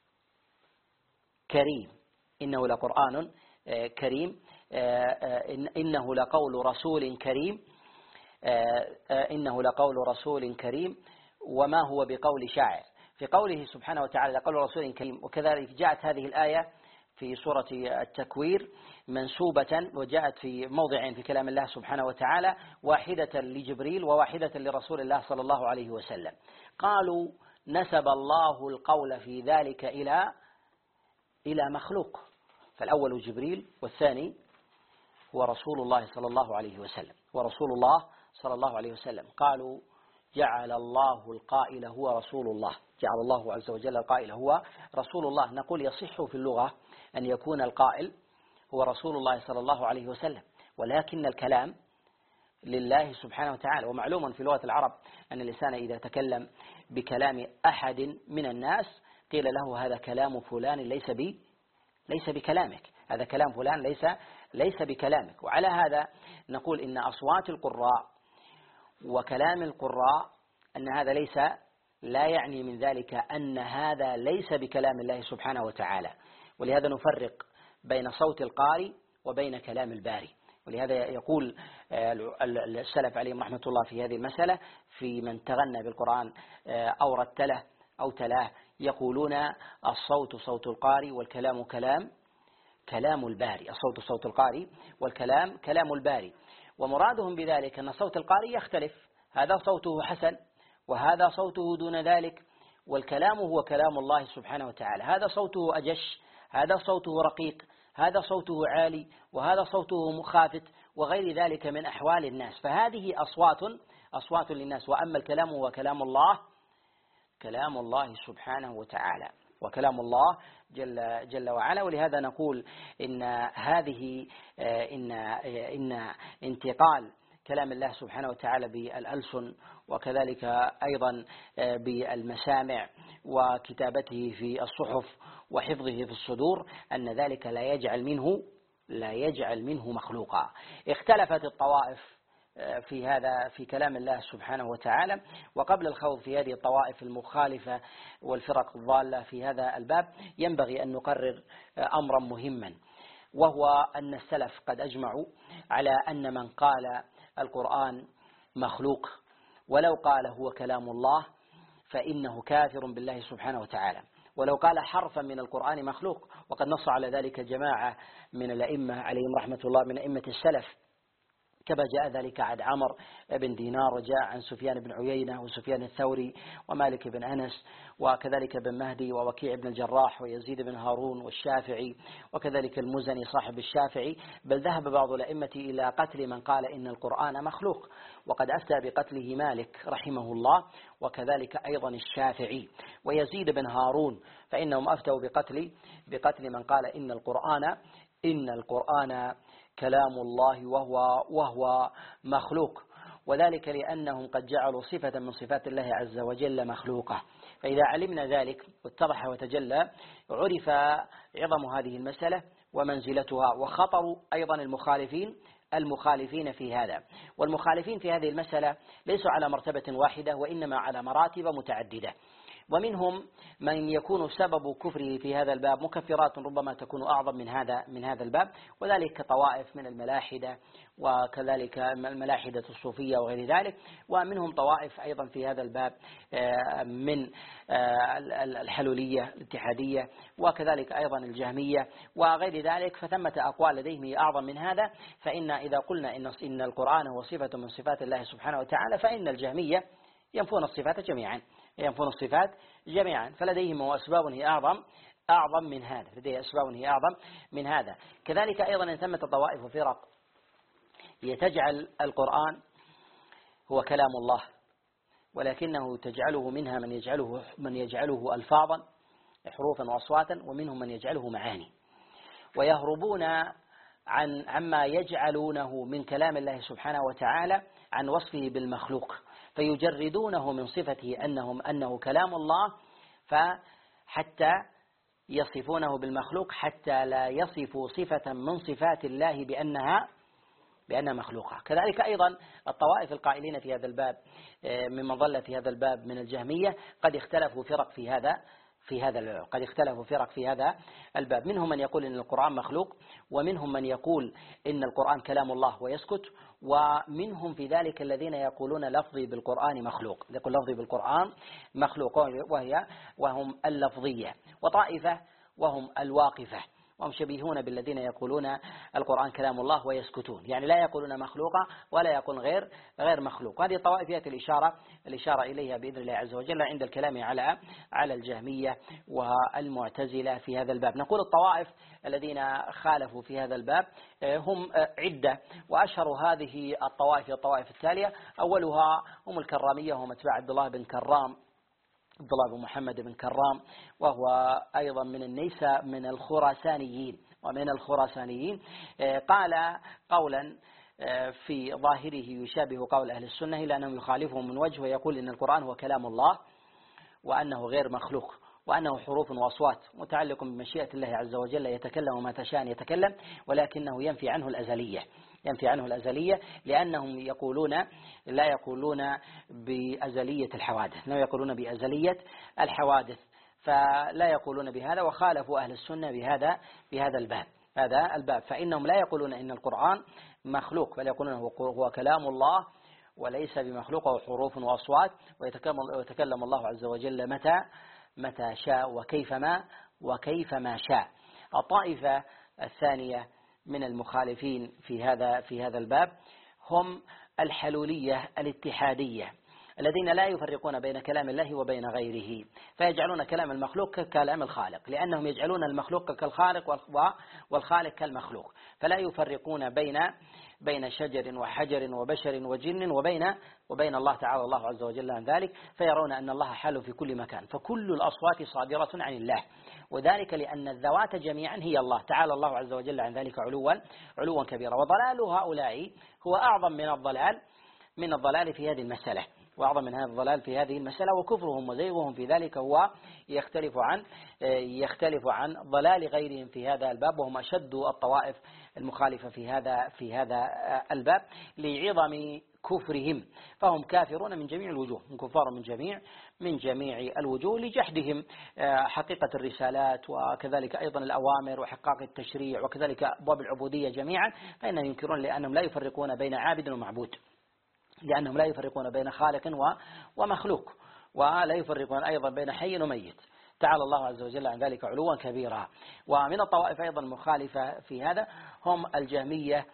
كريم، إنه لقرآن كريم، إنه لقول رسول كريم، إنه لقول رسول كريم وما هو بقول شاعر. في قوله سبحانه وتعالى لقول رسول كريم، وكذلك جاءت هذه الآية في سورة التكوير منسوبة، وجاءت في موضعين في كلام الله سبحانه وتعالى، واحدة لجبريل وواحدة لرسول الله صلى الله عليه وسلم. قالوا نسب الله القول في ذلك إلى مخلوق، فالأول جبريل والثاني هو رسول الله صلى الله عليه وسلم، ورسول الله صلى الله عليه وسلم. قالوا جعل الله القائل هو رسول الله، جعل الله عز وجل القائل هو رسول الله. نقول يصح في اللغة أن يكون القائل هو رسول الله صلى الله عليه وسلم، ولكن الكلام لله سبحانه وتعالى. ومعلوم في لغة العرب أن الإنسان إذا تكلم بكلام أحد من الناس قيل له هذا كلام فلان ليس بكلامك، هذا كلام فلان ليس بكلامك. وعلى هذا نقول إن أصوات القراء وكلام القراء أن هذا لا يعني من ذلك أن هذا ليس بكلام الله سبحانه وتعالى، ولهذا نفرق بين صوت القارئ وبين كلام الباري. ولهذا يقول السلف عليهم رحمة الله في هذه المسألة في من تغنى بالقرآن أو رتله أو تلاه، يقولون الصوت صوت القارئ والكلام كلام الباري، الصوت صوت القارئ والكلام كلام الباري. ومرادهم بذلك أن صوت القارئ يختلف، هذا صوته حسن وهذا صوته دون ذلك، والكلام هو كلام الله سبحانه وتعالى، هذا صوته أجش، هذا صوته رقيق، هذا صوته عالي، وهذا صوته مخافت، وغير ذلك من أحوال الناس. فهذه أصوات للناس. وأما الكلام هو كلام الله سبحانه وتعالى وكلام الله جل وعلا. ولهذا نقول إن انتقال كلام الله سبحانه وتعالى بالألسن، وكذلك أيضا بالمسامع وكتابته في الصحف وحفظه في الصدور، أن ذلك لا يجعل منه مخلوقا. اختلفت الطوائف في كلام الله سبحانه وتعالى. وقبل الخوض في هذه الطوائف المخالفة والفرق الضالة في هذا الباب ينبغي أن نقرر أمرا مهما، وهو أن السلف قد أجمعوا على أن من قال القرآن مخلوق ولو قال هو كلام الله فإنه كافر بالله سبحانه وتعالى، ولو قال حرفا من القرآن مخلوق. وقد نص على ذلك جماعة من الأئمة عليهم رحمة الله من أئمة السلف، كما جاء ذلك عن عمرو بن دينار، وجاء عن سفيان بن عيينة وسفيان الثوري ومالك بن أنس، وكذلك بن مهدي ووكيع بن الجراح ويزيد بن هارون والشافعي، وكذلك المزني صاحب الشافعي. بل ذهب بعض الأئمة إلى قتل من قال إن القرآن مخلوق، وقد أفتى بقتله مالك رحمه الله، وكذلك أيضا الشافعي ويزيد بن هارون، فإنهم أفتوا بقتل من قال إن القرآن كلام الله وهو مخلوق، وذلك لأنهم قد جعلوا صفة من صفات الله عز وجل مخلوقة. فإذا علمنا ذلك واتضح وتجلى عرف عظم هذه المسألة ومنزلتها وخطر أيضا المخالفين في هذا. والمخالفين في هذه المسألة ليسوا على مرتبة واحدة، وإنما على مراتب متعددة. ومنهم من يكون سبب كفره في هذا الباب مكفرات ربما تكون أعظم من هذا الباب، وذلك طوائف من الملاحدة، وكذلك الملاحدة الصوفية وغير ذلك. ومنهم طوائف أيضا في هذا الباب من الحلولية الاتحادية، وكذلك أيضا الجهمية وغير ذلك. فثمة أقوال لديهم هي أعظم من هذا. فإن إذا قلنا إن القرآن هو صفة من صفات الله سبحانه وتعالى، فإن الجهمية ينفون الصفات جميعا، فلديهم أسباب هي أعظم من هذا، لديه أسباب هي أعظم من هذا. كذلك أيضا إن ثمة طوائف وفرق هي تجعل القرآن هو كلام الله، ولكنه تجعله منها من يجعله ألفاظا حروفا وأصواتا، ومنهم من يجعله معاني، ويهربون عما يجعلونه من كلام الله سبحانه وتعالى عن وصفه بالمخلوق. فيجردونه من صفته أنه كلام الله، فحتى يصفونه بالمخلوق حتى لا يصفوا صفة من صفات الله بأنها مخلوقة. كذلك أيضا الطوائف القائلين في هذا الباب ممن ظل في هذا الباب من الجهمية قد اختلفوا فرق في هذا الباب، منهم من يقول إن القرآن مخلوق، ومنهم من يقول إن القرآن كلام الله ويسكت، ومنهم في ذلك الذين يقولون لفظي بالقرآن مخلوق، يقول لفظي بالقرآن مخلوق، وهم اللفظية، وطائفة وهم الواقفة، وهم شبيهون بالذين يقولون القرآن كلام الله ويسكتون، يعني لا يقولون مخلوقة ولا يقول غير مخلوق. هذه الطوائف يأتي الإشارة إليها بإذن الله عز وجل عند الكلام على الجهمية والمعتزلة في هذا الباب. نقول الطوائف الذين خالفوا في هذا الباب هم عدة، وأشهر هذه الطوائف التالية: أولها هم الكرامية، وهم أتباع عبد الله بن محمد بن كرام، وهو أيضا من الخراسانيين، قال قولا في ظاهره يشابه قول أهل السنة، إلا أنه يخالفهم من وجه، ويقول إن القرآن هو كلام الله وأنه غير مخلوق، وأنه حروف وأصوات متعلق بمشيئة الله عز وجل، يتكلم ما تشاء أن يتكلم، ولكنه ينفي عنه الأزلية، لأنهم لا يقولون بأزلية الحوادث، لا يقولون بأزلية الحوادث، فلا يقولون بهذا، وخالفوا أهل السنة بهذا الباب، فإنهم لا يقولون إن القرآن مخلوق، بل يقولون هو كلام الله وليس بمخلوق، وحروف وأصوات، ويتكلم الله عز وجل متى شاء وكيفما شاء. الطائفة الثانية من المخالفين في هذا الباب هم الحلولية الاتحادية، الذين لا يفرقون بين كلام الله وبين غيره، فيجعلون كلام المخلوق ككلام الخالق، لأنهم يجعلون المخلوق كالخالق والخالق كالمخلوق، فلا يفرقون بين شجر وحجر وبشر وجن وبين الله تعالى الله عز وجل عن ذلك، فيرون أن الله حال في كل مكان، فكل الأصوات صادرة عن الله، وذلك لأن الذوات جميعا هي الله تعالى الله عز وجل عن ذلك علوا كبيرا. وضلال هؤلاء هو أعظم من الضلال في هذه المسألة، وأعظم من هذا الضلال في هذه المسألة، وكفرهم وزيغهم في ذلك هو يختلف عن ضلال غيرهم في هذا الباب، وهم أشد الطوائف المخالفة في هذا الباب لعظم كفرهم، فهم كافرون من جميع الوجوه، هم كفار من جميع الوجوه لجحدهم حقيقة الرسالات، وكذلك أيضا الأوامر وحقائق التشريع، وكذلك أبواب العبودية جميعا، فإنهم ينكرون لأنهم لا يفرقون بين عابد ومعبود، لأنهم لا يفرقون بين خالق ومخلوق، ولا يفرقون أيضا بين حي وميت، تعالى الله عز وجل عن ذلك علوا كبيرا. ومن الطوائف أيضا المخالفة في هذا هم الجهمية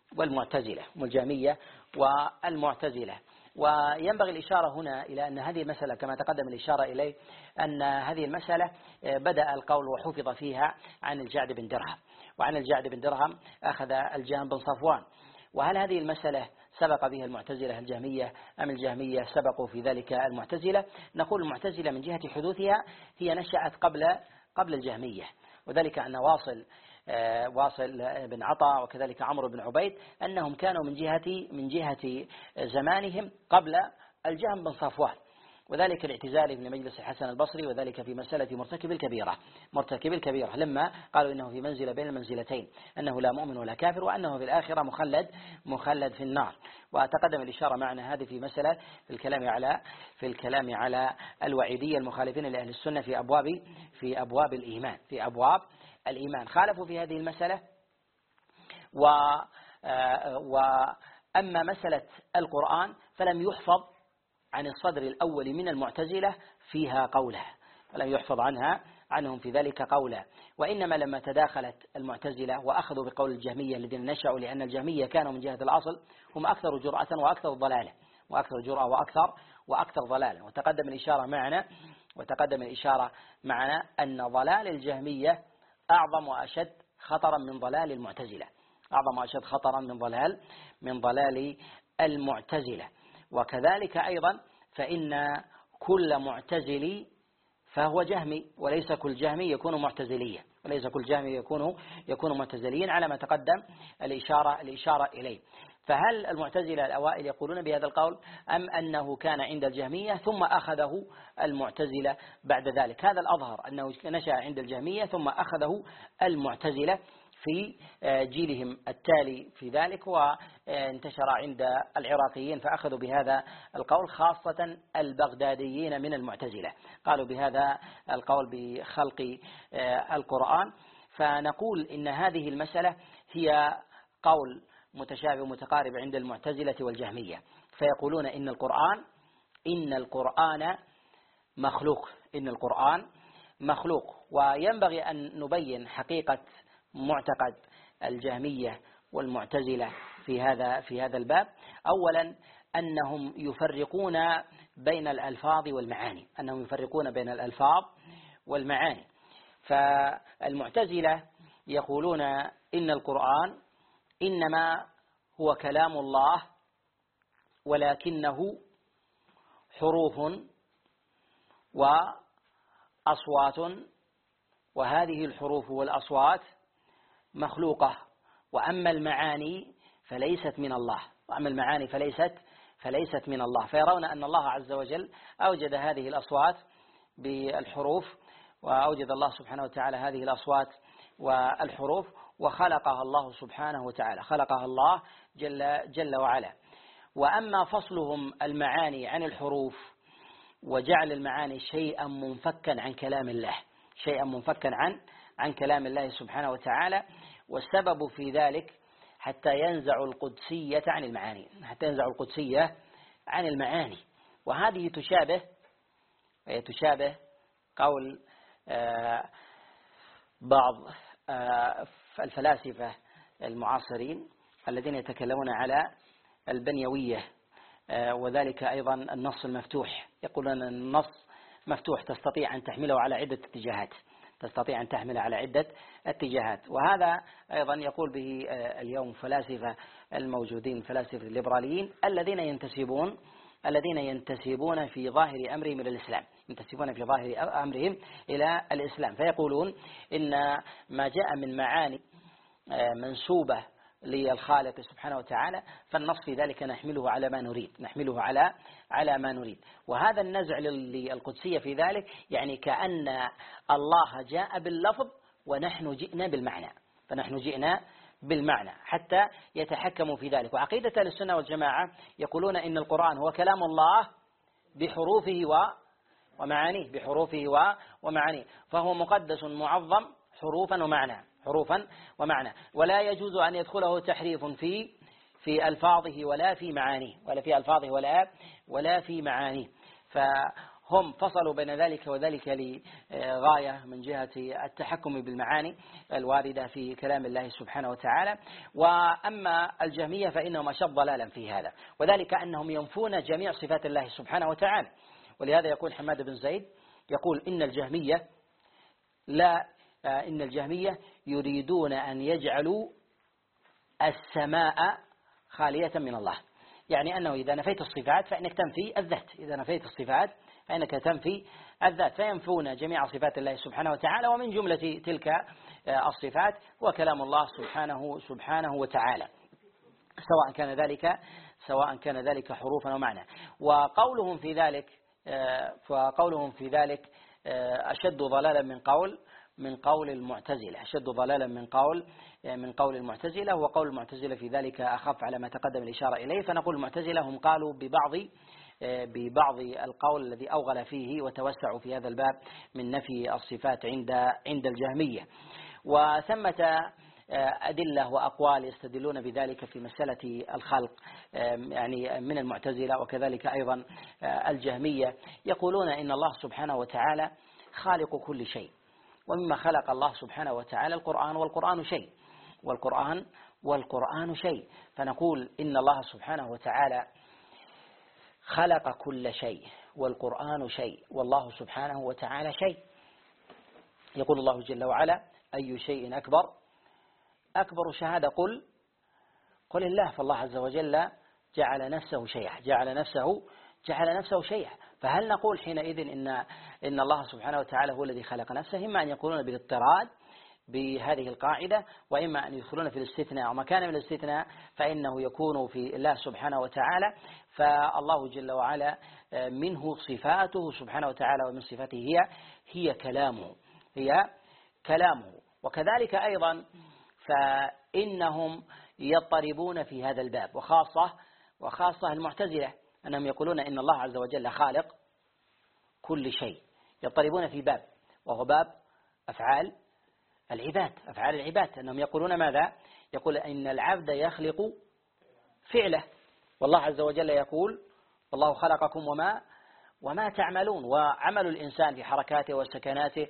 والمعتزلة. وينبغي الإشارة هنا إلى أن هذه المسألة كما تقدم الإشارة إليه، أن هذه المسألة بدأ القول وحفظ فيها عن الجعد بن درهم، وعن الجعد بن درهم أخذ الجهم بن صفوان. وهل هذه المسألة سبق بها المعتزلة الجهمية أم الجهمية سبقوا في ذلك المعتزلة؟ نقول المعتزلة من جهة حدوثها هي نشأت قبل الجهمية، وذلك أن واصل بن عطاء وكذلك عمرو بن عبيد أنهم كانوا من جهة زمانهم قبل الجهم بن صفوان، وذلك الاعتزال ابن مجلس الحسن البصري، وذلك في مسألة مرتكب الكبيرة لما قالوا إنه في منزلة بين المنزلتين، أنه لا مؤمن ولا كافر، وأنه في الآخرة مخلد في النار. وتقدم الإشارة معنا هذه في مسألة في الكلام على الوعيدية المخالفين لأهل السنة في أبواب الإيمان خالفوا في هذه المسألة. وأما مسألة القرآن فلم يحفظ عن الصدر الأول من المعتزلة فيها قوله، فلم يحفظ عنهم في ذلك قولا، وإنما لما تداخلت المعتزلة وأخذوا بقول الجهمية الذين نشأوا، لأن الجهمية كانوا من جهة الأصل هم أكثر جرأة وأكثر ضلالة، وأكثر ضلالة. وتقدم الإشارة معنا أن ضلال الجهمية أعظم وأشد خطرا من ضلال المعتزلة، من ضلال المعتزلة. وكذلك أيضا فإن كل معتزلي فهو جهمي، وليس كل جهمي يكون معتزليا، يكون معتزليا على ما تقدم الإشارة إليه. فهل المعتزلة الأوائل يقولون بهذا القول أم أنه كان عند الجهمية ثم أخذه المعتزلة بعد ذلك؟ هذا الأظهر أنه نشأ عند الجهمية ثم أخذه المعتزلة في جيلهم التالي في ذلك، وانتشر عند العراقيين فأخذوا بهذا القول، خاصة البغداديين من المعتزلة قالوا بهذا القول بخلق القرآن. فنقول إن هذه المسألة هي قول متشابه متقارب عند المعتزلة والجهمية، فيقولون إن القرآن مخلوق، إن القرآن مخلوق. وينبغي أن نبين حقيقة معتقد الجهمية والمعتزلة في هذا الباب. أولا أنهم يفرقون بين الألفاظ والمعاني، فالمعتزلة يقولون إن القرآن إنما هو كلام الله ولكنه حروف وأصوات، وهذه الحروف والأصوات مخلوقة، وأما المعاني فليست من الله. فيرون أن الله عز وجل أوجد هذه الأصوات بالحروف، وأوجد الله سبحانه وتعالى هذه الأصوات والحروف، وخلقها الله سبحانه وتعالى، خلقها الله جل وعلا. وأما فصلهم المعاني عن الحروف وجعل المعاني شيئا منفكا عن كلام الله سبحانه وتعالى، والسبب في ذلك حتى ينزع القدسية عن المعاني. وهذه تشابه قول بعض الفلاسفة المعاصرين الذين يتكلمون على البنيوية، وذلك أيضا النص المفتوح. يقولون أن النص مفتوح تستطيع أن تحمله على عدة اتجاهات، وهذا أيضا يقول به اليوم فلاسفة الموجودين، فلاسفة الليبراليين الذين ينتسبون في ظاهر أمرهم إلى الإسلام، فيقولون إن ما جاء من معاني منسوبة للخالق سبحانه وتعالى فالنص في ذلك نحمله على ما نريد. وهذا النزع للقدسية في ذلك يعني كأن الله جاء باللفظ ونحن جئنا بالمعنى حتى يتحكموا في ذلك. وعقيدة أهل السنة والجماعة يقولون إن القرآن هو كلام الله بحروفه ومعانيه، فهو مقدس معظم حروفا ومعنى، ولا يجوز أن يدخله تحريف في ألفاظه ولا في معانيه. فهم فصلوا بين ذلك وذلك لغاية من جهة التحكم بالمعاني الواردة في كلام الله سبحانه وتعالى. وأما الجهمية فإنهم أشد ضلالا في هذا، وذلك أنهم ينفون جميع صفات الله سبحانه وتعالى. ولهذا يقول حماد بن زيد يقول إن الجهمية يريدون أن يجعلوا السماء خالية من الله، يعني أنه إذا نفيت الصفات فإنك تنفي الذات، فينفون جميع صفات الله سبحانه وتعالى، ومن جملة تلك الصفات هو كلام الله سبحانه وتعالى، سواء كان ذلك حروفا ومعنى. وقولهم في ذلك أشد ضلالا من قول المعتزلة، وقول المعتزلة في ذلك أخف على ما تقدم الإشارة إليه. فنقول المعتزلة هم قالوا ببعض القول الذي أوغل فيه وتوسعوا في هذا الباب من نفي الصفات عند الجهمية. وثمة أدلة وأقوال يستدلون بذلك في مسألة الخلق، يعني من المعتزلة وكذلك أيضا الجهمية، يقولون إن الله سبحانه وتعالى خالق كل شيء، ومما خلق الله سبحانه وتعالى القرآن، والقرآن شيء. فنقول إن الله سبحانه وتعالى خلق كل شيء، والقرآن شيء، والله سبحانه وتعالى شيء. يقول الله جل وعلا: أي شيء أكبر شهادة؟ قل الله. فالله عز وجل جعل نفسه شيئا. فهل نقول حينئذ إن الله سبحانه وتعالى هو الذي خلق نفسه؟ إما أن يقولون بالاضطراد بهذه القاعدة، وإما أن يدخلون في الاستثناء، أو مكان من الاستثناء فإنه يكون في الله سبحانه وتعالى. فالله جل وعلا منه صفاته سبحانه وتعالى، ومن صفاته هي كلامه. وكذلك أيضا فإنهم يضطربون في هذا الباب، وخاصة المعتزلة أنهم يقولون إن الله عز وجل خالق كل شيء، يضطربون في باب، وهو باب أفعال العباد. أنهم يقولون ماذا؟ يقول إن العبد يخلق فعله، والله عز وجل يقول والله خلقكم وما تعملون. وعمل الإنسان في حركاته وسكناته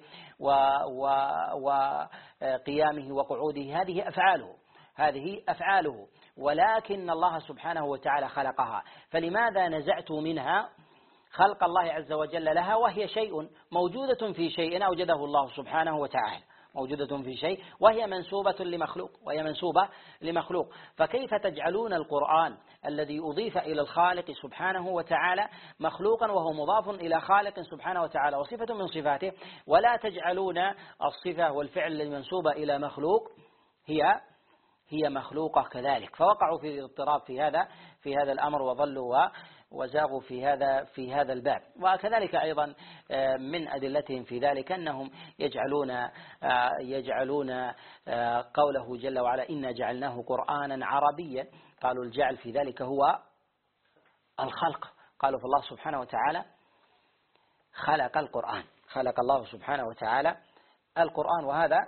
وقيامه وقعوده هذه أفعاله، ولكن الله سبحانه وتعالى خلقها. فلماذا نزعت منها خلق الله عز وجل لها، وهي شيء موجودة في شيء أوجده الله سبحانه وتعالى، موجودة في شيء وهي منسوبة لمخلوق. فكيف تجعلون القرآن الذي أضيف إلى الخالق سبحانه وتعالى مخلوقا وهو مضاف إلى خالق سبحانه وتعالى وصفة من صفاته، ولا تجعلون الصفة والفعل المنسوبة إلى مخلوق هي مخلوقة كذلك؟ فوقعوا في اضطراب في هذا الأمر، وظلوا وزاغوا في هذا الباب. وكذلك أيضا من أدلتهم في ذلك أنهم يجعلون قوله جل وعلا إنا جعلناه قرآنا عربيا، قالوا الجعل في ذلك هو الخلق. قالوا فالله سبحانه وتعالى خلق الله سبحانه وتعالى القرآن،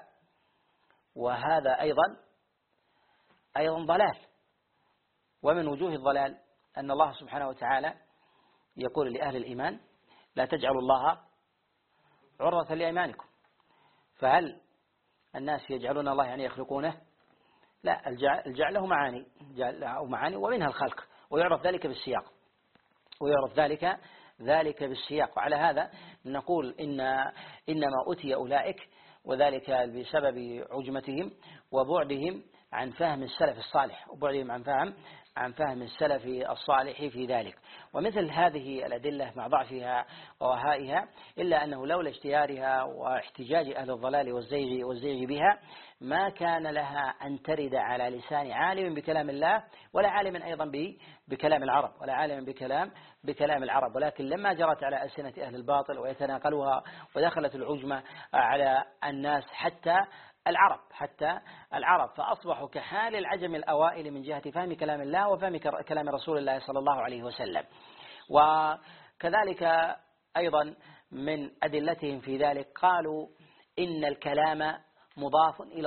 وهذا أيضا ضلال. ومن وجوه الضلال أن الله سبحانه وتعالى يقول لأهل الإيمان لا تجعلوا الله عرضة لأيمانكم. فهل الناس يجعلون الله يعني يخلقونه؟ لا، الجعل له معاني ومنها الخلق، ويعرف ذلك بالسياق. وعلى هذا نقول إنما أتي أولئك، وذلك بسبب عجمتهم وبعدهم عن فهم السلف الصالح، وبعدهم عن فهم السلف الصالح في ذلك. ومثل هذه الأدلة مع ضعفها ووهائها، إلا أنه لولا اشتهارها واحتجاج أهل الضلال والزيغ بها ما كان لها أن ترد على لسان عالم بكلام الله، ولا عالم أيضا بكلام العرب، ولكن لما جرت على ألسنة أهل الباطل ويتناقلها، ودخلت العجمة على الناس حتى العرب، فأصبحوا كحال العجم الأوائل من جهة فهم كلام الله وفهم كلام رسول الله صلى الله عليه وسلم. وكذلك أيضا من أدلتهم في ذلك قالوا إن الكلام مضاف إلى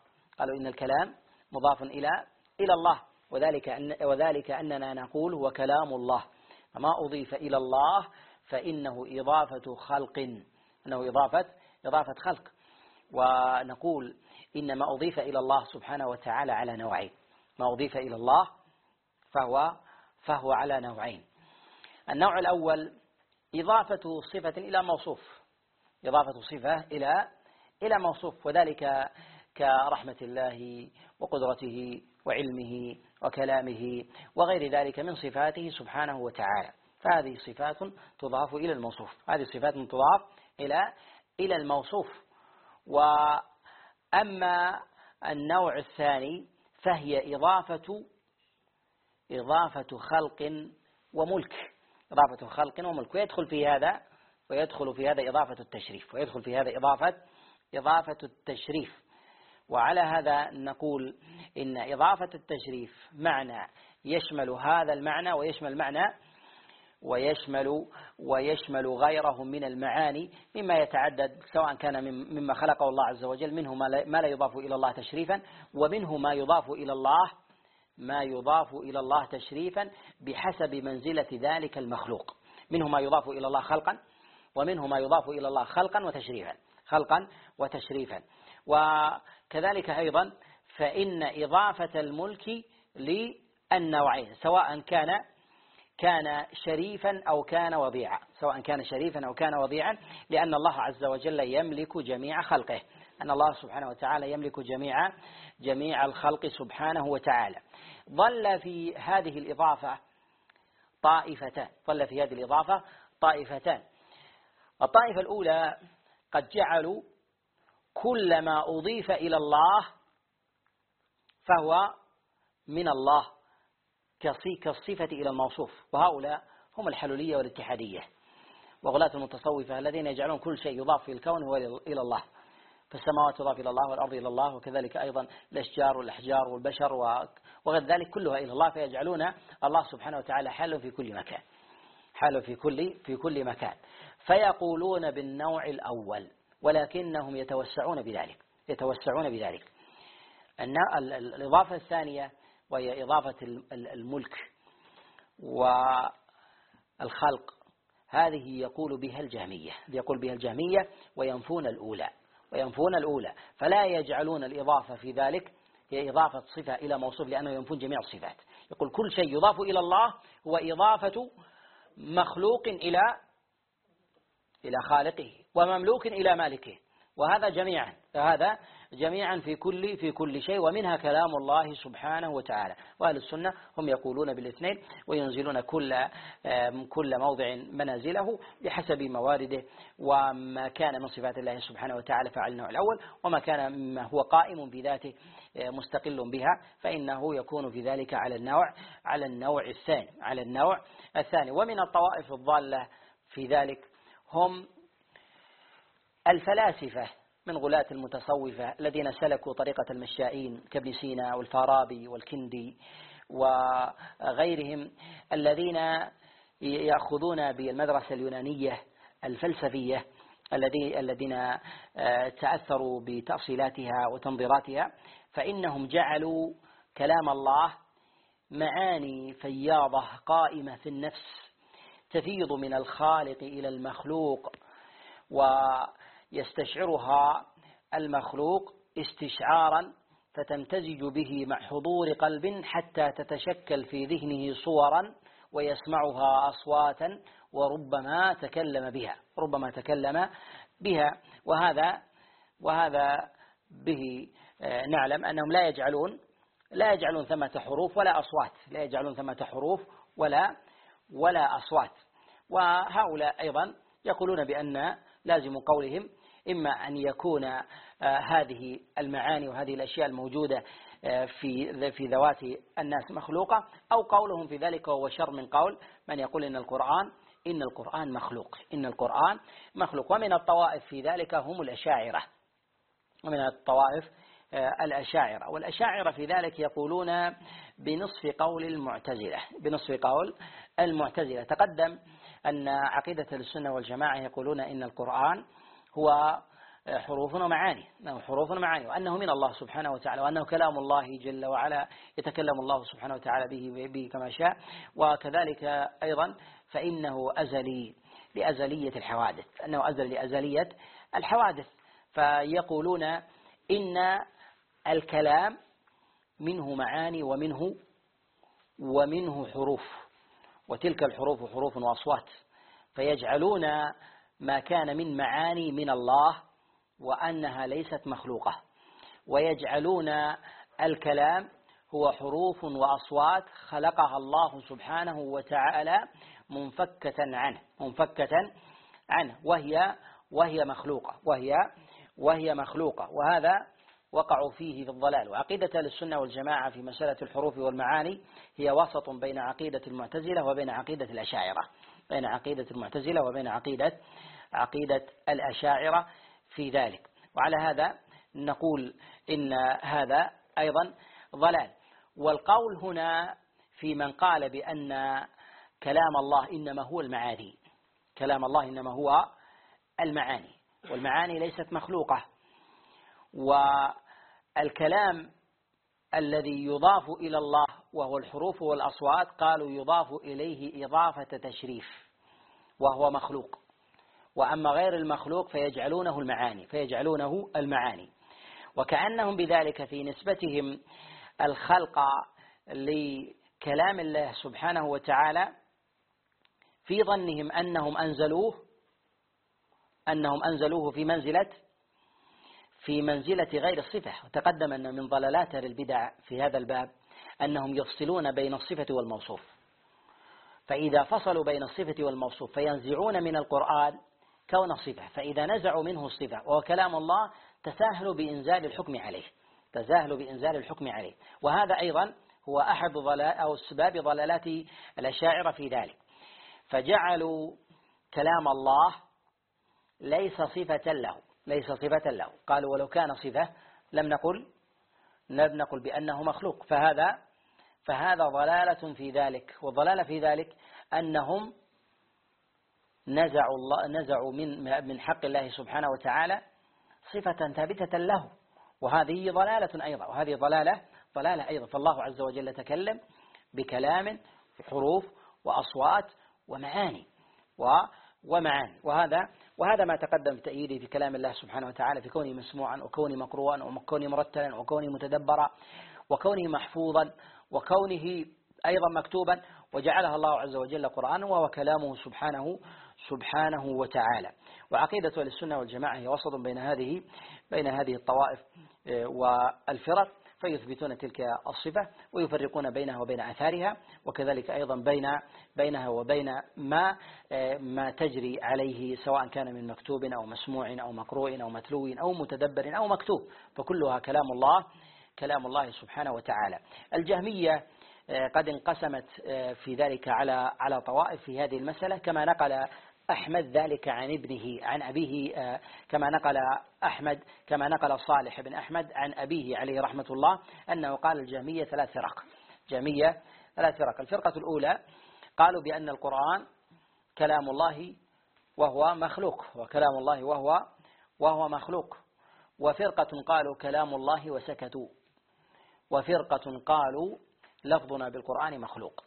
الله، وذلك أننا نقول هو كلام الله، فما أضيف إلى الله فإنه إضافة خلق. ونقول إن ما أضيف إلى الله سبحانه وتعالى على نوعين، ما أضيف إلى الله فهو على نوعين. النوع الأول إضافة صفة إلى موصوف، وذلك كرحمة الله وقدرته وعلمه وكلامه وغير ذلك من صفاته سبحانه وتعالى، فهذه صفات تضاف إلى الموصوف. وأما النوع الثاني فهي إضافة خلق وملك، ويدخل في هذا إضافة التشريف. وعلى هذا نقول إن إضافة التشريف معنى يشمل هذا المعنى ويشمل غيره من المعاني مما يتعدد، سواء كان مما خلقه الله عز وجل، منه ما لا يضاف إلى الله تشريفا، ومنه ما يضاف إلى الله تشريفا بحسب منزلة ذلك المخلوق. منه ما يضاف إلى الله خلقا، ومنه ما يضاف إلى الله خلقا وتشريفا. وكذلك أيضا فإن إضافة الملك للنوعين سواء كان شريفا أو كان وضيعا، لأن الله عز وجل يملك جميع خلقه، أن الله سبحانه وتعالى يملك جميع الخلق سبحانه وتعالى. ظل في هذه الإضافة طائفتان. الطائفة الأولى قد جعلوا كل ما أضيف إلى الله فهو من الله كالصفة إلى الموصوف، وهؤلاء هم الحلولية والاتحادية وغلاة المتصوفة الذين يجعلون كل شيء يضاف في الكون هو إلى الله، فالسماوات تضاف إلى الله والأرض إلى الله، وكذلك أيضا الأشجار والأحجار والبشر وغير ذلك كلها إلى الله، فيجعلون الله سبحانه وتعالى حال في كل مكان، حال في كل مكان، فيقولون بالنوع الأول، ولكنهم يتوسعون بذلك. الإضافة الثانية وهي إضافة الملك والخلق، هذه يقول بها الجهمية وينفون الأولى، فلا يجعلون الإضافة في ذلك هي إضافة صفة إلى موصوف، لأنه ينفون جميع الصفات. يقول كل شيء يضاف إلى الله هو إضافة مخلوق إلى خالقه ومملوك إلى مالكه، وهذا جميعا في كل شيء، ومنها كلام الله سبحانه وتعالى. وأهل السنة هم يقولون بالاثنين، وينزلون كل موضع منازله بحسب موارده، وما كان من صفات الله سبحانه وتعالى فعل النوع الأول، وما كان مما هو قائم بذاته مستقل بها فإنه يكون في ذلك على النوع الثاني. ومن الطوائف الضالة في ذلك هم الفلاسفة من غلاة المتصوفة الذين سلكوا طريقة المشائين كابن سينا والفارابي والكندي وغيرهم، الذين يأخذون بالمدرسة اليونانية الفلسفية، الذين تأثروا بتأصيلاتها وتنظيراتها، فإنهم جعلوا كلام الله معاني فياضة قائمة في النفس تفيض من الخالق إلى المخلوق، ويستشعرها المخلوق استشعارا فتمتزج به مع حضور قلب حتى تتشكل في ذهنه صورا ويسمعها أصواتا وربما تكلم بها. وهذا به نعلم أنهم لا يجعلون ثمة حروف ولا أصوات. وهؤلاء أيضا يقولون بأن لازم قولهم إما أن يكون هذه المعاني وهذه الأشياء الموجودة في ذوات الناس مخلوقة، أو قولهم في ذلك هو شر من قول من يقول إن القرآن مخلوق. ومن الطوائف في ذلك هم الأشاعرة، والأشاعرة في ذلك يقولون بنصف قول المعتزلة. تقدم أن عقيدة السنة والجماعة يقولون إن القرآن هو حروف ومعاني، وأنه من الله سبحانه وتعالى، وأنه كلام الله جل وعلا يتكلم الله سبحانه وتعالى به كما شاء، وكذلك أيضا فإنه أزلي لأزلية الحوادث، فيقولون إن الكلام منه معاني ومنه حروف، وتلك الحروف حروف وأصوات، فيجعلون ما كان من معاني من الله وأنها ليست مخلوقة، ويجعلون الكلام هو حروف وأصوات خلقها الله سبحانه وتعالى منفكة عنه وهي مخلوقة، وهذا وقعوا فيه في الضلال. وعقيدة السنة والجماعة في مسألة الحروف والمعاني هي وسط بين عقيدة المعتزلة وبين عقيدة الأشاعرة، عقيدة الأشاعرة في ذلك. وعلى هذا نقول إن هذا أيضا ضلال. والقول هنا في من قال بأن كلام الله إنما هو المعاني، والمعاني ليست مخلوقة، والكلام الذي يضاف إلى الله وهو الحروف والأصوات قالوا يضاف إليه إضافة تشريف وهو مخلوق، وأما غير المخلوق فيجعلونه المعاني، وكأنهم بذلك في نسبتهم الخلق لكلام الله سبحانه وتعالى في ظنهم أنهم أنزلوه في منزلة غير الصفة. وتقدم أن من ضلالات البدع في هذا الباب أنهم يفصلون بين الصفة والموصوف، فإذا فصلوا بين الصفة والموصوف فينزعون من القرآن كون صفة، فإذا نزعوا منه الصفة وهو كلام الله تساهلوا بإنزال الحكم عليه، تساهلوا بإنزال الحكم عليه. وهذا أيضا هو أحد أو أسباب ضلالات الأشاعرة في ذلك، فجعلوا كلام الله ليس صفة له، ليس صفة له. قالوا ولو كان صفة لم نقل بأنه مخلوق، فهذا ضلالة في ذلك. والضلالة في ذلك أنهم نزعوا من حق الله سبحانه وتعالى صفة ثابتة له، وهذه ضلالة أيضا، وهذه ضلالة أيضا. فالله عز وجل تكلم بكلام في حروف وأصوات ومعاني وهذا ما تقدم في تأييده في كلام الله سبحانه وتعالى، في كونه مسموعا وكونه مقروءا وكونه مرتلا وكونه متدبرا وكونه محفوظا وكونه أيضا مكتوبا، وجعلها الله عز وجل قرآنا وهو كلامه سبحانه وتعالى. وعقيدة السنة والجماعة هي وسط بين هذه الطوائف والفرق، فيثبتون تلك الصفة ويفرقون بينها وبين آثارها، وكذلك أيضا بينها وبين ما تجري عليه سواء كان من مكتوب أو مسموع أو مقروء أو متلو أو متدبر أو مكتوب، فكلها كلام الله سبحانه وتعالى. الجهمية قد انقسمت في ذلك على طوائف في هذه المسألة، كما نقل أحمد ذلك عن ابنه عن أبيه، كما نقل صالح بن أحمد عن أبيه عليه رحمة الله أنه قال الجهمية ثلاث فرق. الفرقة الأولى قالوا بأن القرآن كلام الله وهو مخلوق، وكلام الله وهو مخلوق. وفرقة قالوا كلام الله وسكتوا. وفرقة قالوا لفظنا بالقرآن مخلوق.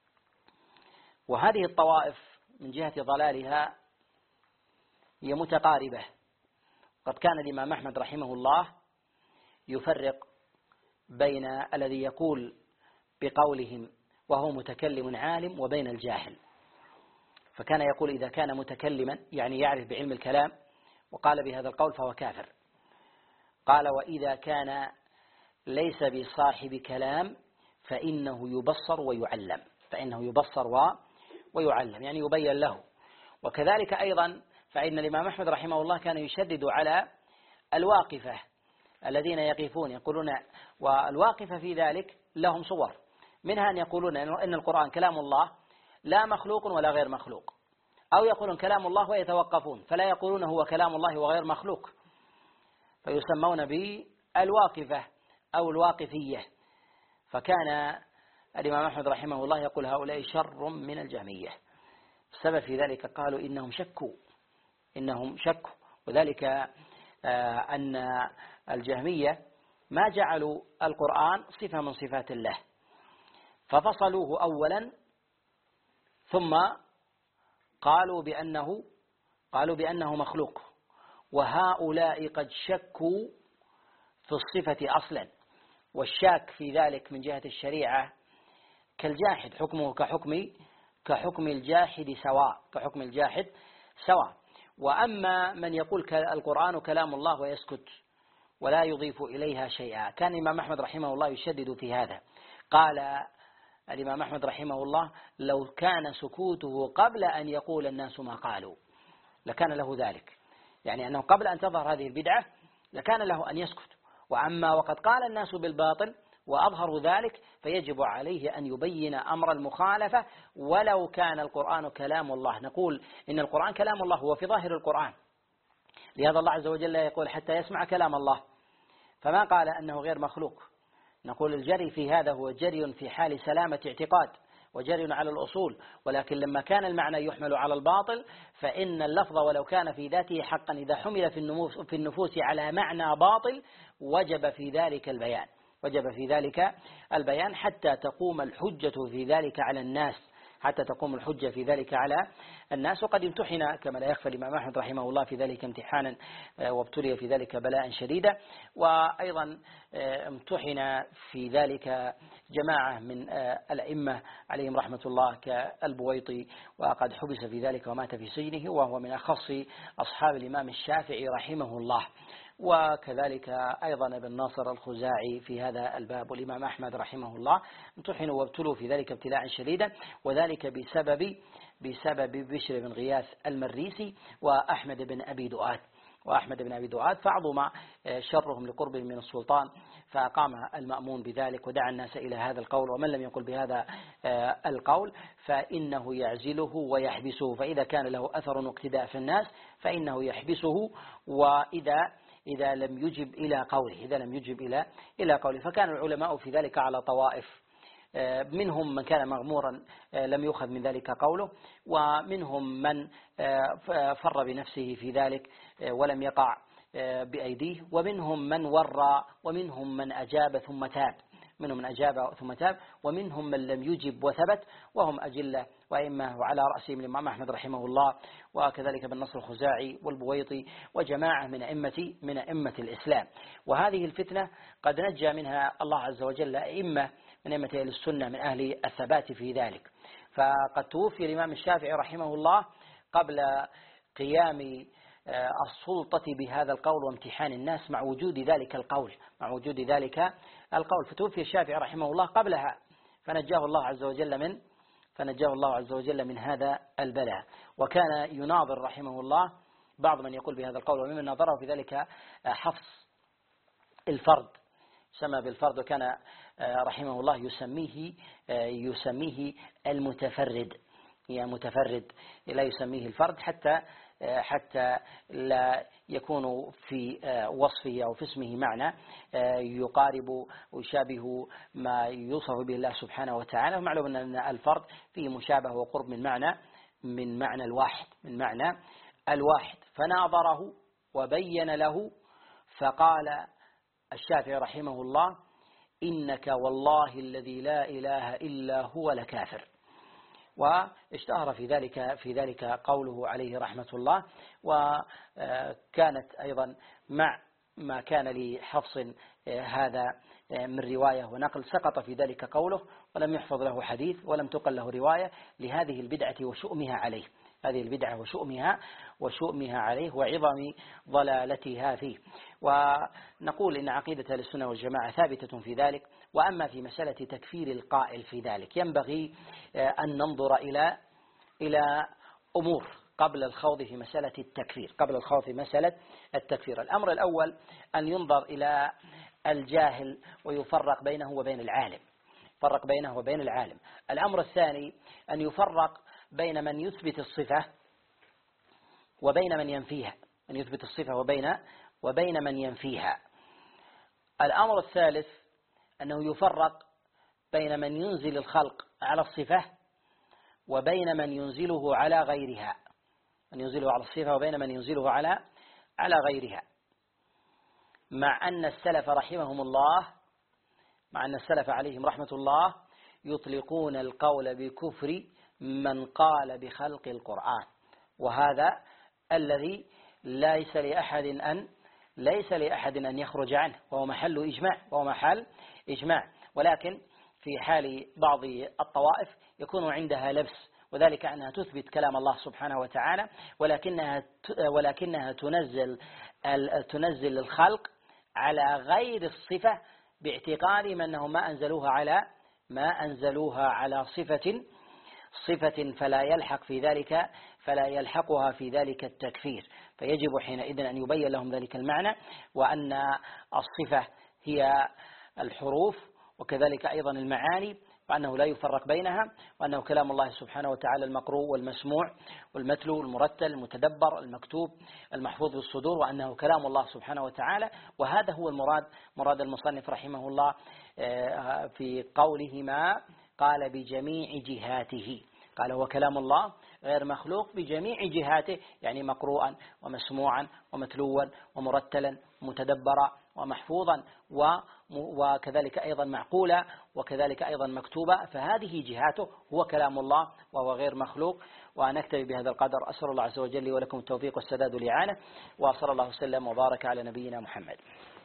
وهذه الطوائف من جهة ضلالها هي متقاربة. قد كان الإمام أحمد رحمه الله يفرق بين الذي يقول بقولهم وهو متكلم عالم وبين الجاهل، فكان يقول إذا كان متكلما يعني يعرف بعلم الكلام وقال بهذا القول فهو كافر. قال وإذا كان ليس بصاحب كلام فإنه يبصر ويعلم، يعني يبين له. وكذلك أيضا فإن الإمام أحمد رحمه الله كان يشدد على الواقفة الذين يقفون يقولون، والواقفة في ذلك لهم صور، منها أن يقولون إن القرآن كلام الله لا مخلوق ولا غير مخلوق، أو يقولون كلام الله ويتوقفون فلا يقولون هو كلام الله وغير مخلوق، فيسمون بالواقفة أو الواقفية. فكان الإمام أحمد رحمه الله يقول هؤلاء شر من الجهمية. السبب في ذلك قالوا إنهم شكوا، وذلك أن الجهمية ما جعلوا القرآن صفة من صفات الله، ففصلوه أولا ثم قالوا بأنه مخلوق. وهؤلاء قد شكوا في الصفة أصلا، والشاك في ذلك من جهة الشريعة كالجاحد، حكمه كحكم الجاحد سواء. وأما من يقول القرآن كلام الله ويسكت ولا يضيف إليها شيئا، كان الإمام أحمد رحمه الله يشدد في هذا. قال الإمام أحمد رحمه الله لو كان سكوته قبل أن يقول الناس ما قالوا لكان له ذلك، يعني أنه قبل أن تظهر هذه البدعة لكان له أن يسكت. وأما وقد قال الناس بالباطل وأظهروا ذلك فيجب عليه أن يبين أمر المخالفة ولو كان القرآن كلام الله. نقول إن القرآن كلام الله هو في ظاهر القرآن، لهذا الله عز وجل يقول حتى يسمع كلام الله، فما قال أنه غير مخلوق. نقول الجري في هذا هو جري في حال سلامة اعتقاد وجري على الأصول، ولكن لما كان المعنى يحمل على الباطل فإن اللفظ ولو كان في ذاته حقا إذا حمل في النفوس على معنى باطل وجب في ذلك البيان حتى تقوم الحجة في ذلك على الناس. وقد امتحن كما لا يخفى الإمام أحمد رحمه الله في ذلك امتحانا وابتلي في ذلك بلاء شديدا، وأيضا امتحن في ذلك جماعة من الأئمة عليهم رحمة الله كالبويطي، وقد حبس في ذلك ومات في سجنه، وهو من أخص أصحاب الإمام الشافعي رحمه الله. وكذلك أيضا ابن ناصر الخزاعي في هذا الباب. والإمام أحمد رحمه الله امتحنوا وابتلوا في ذلك ابتلاء شديدا، وذلك بسبب بسبب بشر بن غياث المريسي وأحمد بن أبي دؤاد فعظم شرهم لقربهم من السلطان، فقام المأمون بذلك ودعا الناس إلى هذا القول، ومن لم يقل بهذا القول فإنه يعزله ويحبسه، فإذا كان له أثر واقتداء في الناس فإنه يحبسه، وإذا لم يجب إلى قوله فكان العلماء في ذلك على طوائف، منهم من كان مغمورا لم يؤخذ من ذلك قوله، ومنهم من فر بنفسه في ذلك ولم يقع بأيديه، ومنهم من ورى، ومنهم من أجاب ثم تاب، ومنهم من لم يجب وثبت، وهم أجلة وأئمة، وعلى رأسهم الإمام أحمد رحمه الله، وكذلك بن نصر الخزاعي والبويطي وجماعة من أئمة الإسلام. وهذه الفتنة قد نجى منها الله عز وجل أئمة من أئمة أهل السنة من أهل الثبات في ذلك. فقد توفي الإمام الشافعي رحمه الله قبل قيام السلطة بهذا القول وامتحان الناس مع وجود ذلك القول، فتوفي الشافعي رحمه الله قبلها، فنجاه الله عز وجل من هذا البلاء. وكان يناظر رحمه الله بعض من يقول بهذا القول، وممن ناظره في ذلك حفص الفرد، سمى بالفرد، وكان رحمه الله يسميه المتفرد، يعني متفرد، لا يسميه الفرد حتى لا يكون في وصفه أو في اسمه معنى يقارب ويشابه ما يوصف به الله سبحانه وتعالى. ومعلوم أن الفرد فيه مشابه وقرب من معنى الواحد. فناظره وبين له، فقال الشافعي رحمه الله: إنك والله الذي لا إله إلا هو لكافر. واشتهر في ذلك قوله عليه رحمة الله. وكانت أيضا مع ما كان لحفص هذا من رواية ونقل، سقط في ذلك قوله ولم يحفظ له حديث ولم تقل له رواية لهذه البدعة وشؤمها عليه وعظم ضلالتها فيه. ونقول إن عقيدة أهل السنة والجماعة ثابتة في ذلك. وأما في مسألة تكفير القائل في ذلك ينبغي أن ننظر إلى أمور قبل الخوض في مسألة التكفير. الأمر الأول أن ينظر إلى الجاهل ويفرق بينه وبين العالم. الأمر الثاني أن يفرق بين من يثبت الصفة وبين من ينفيها. الأمر الثالث أنه يفرق بين من ينزل الخلق على الصفة وبين من ينزله على غيرها، على غيرها، مع أن السلف عليهم رحمة الله يطلقون القول بكفر من قال بخلق القرآن، وهذا الذي ليس لأحد أن يخرج عنه، وهو محل إجماع. ولكن في حال بعض الطوائف يكون عندها لبس، وذلك أنها تثبت كلام الله سبحانه وتعالى، ولكنها تنزل الخلق على غير الصفة، باعتقادهم أنهم ما أنزلوها على صفة فلا يلحقها في ذلك التكفير. فيجب حينئذ أن يبين لهم ذلك المعنى، وأن الصفة هي الحروف وكذلك أيضا المعاني، وأنه لا يفرق بينها، وأنه كلام الله سبحانه وتعالى المقروء والمسموع والمتلو المرتل المتدبر المكتوب المحفوظ بالصدور، وأنه كلام الله سبحانه وتعالى. وهذا هو مراد المصنف رحمه الله في قوله ما قال بجميع جهاته، قال هو كلام الله غير مخلوق بجميع جهاته، يعني مقروءا ومسموعا ومتلوا ومرتلا ومتدبرا ومحفوظا وكذلك أيضا معقولا وكذلك أيضا مكتوبا، فهذه جهاته هو كلام الله وهو غير مخلوق. ونكتفي بهذا القدر. أسأل الله عز وجل ولكم التوفيق والسداد والإعانة، وصلى الله وسلم وبارك على نبينا محمد.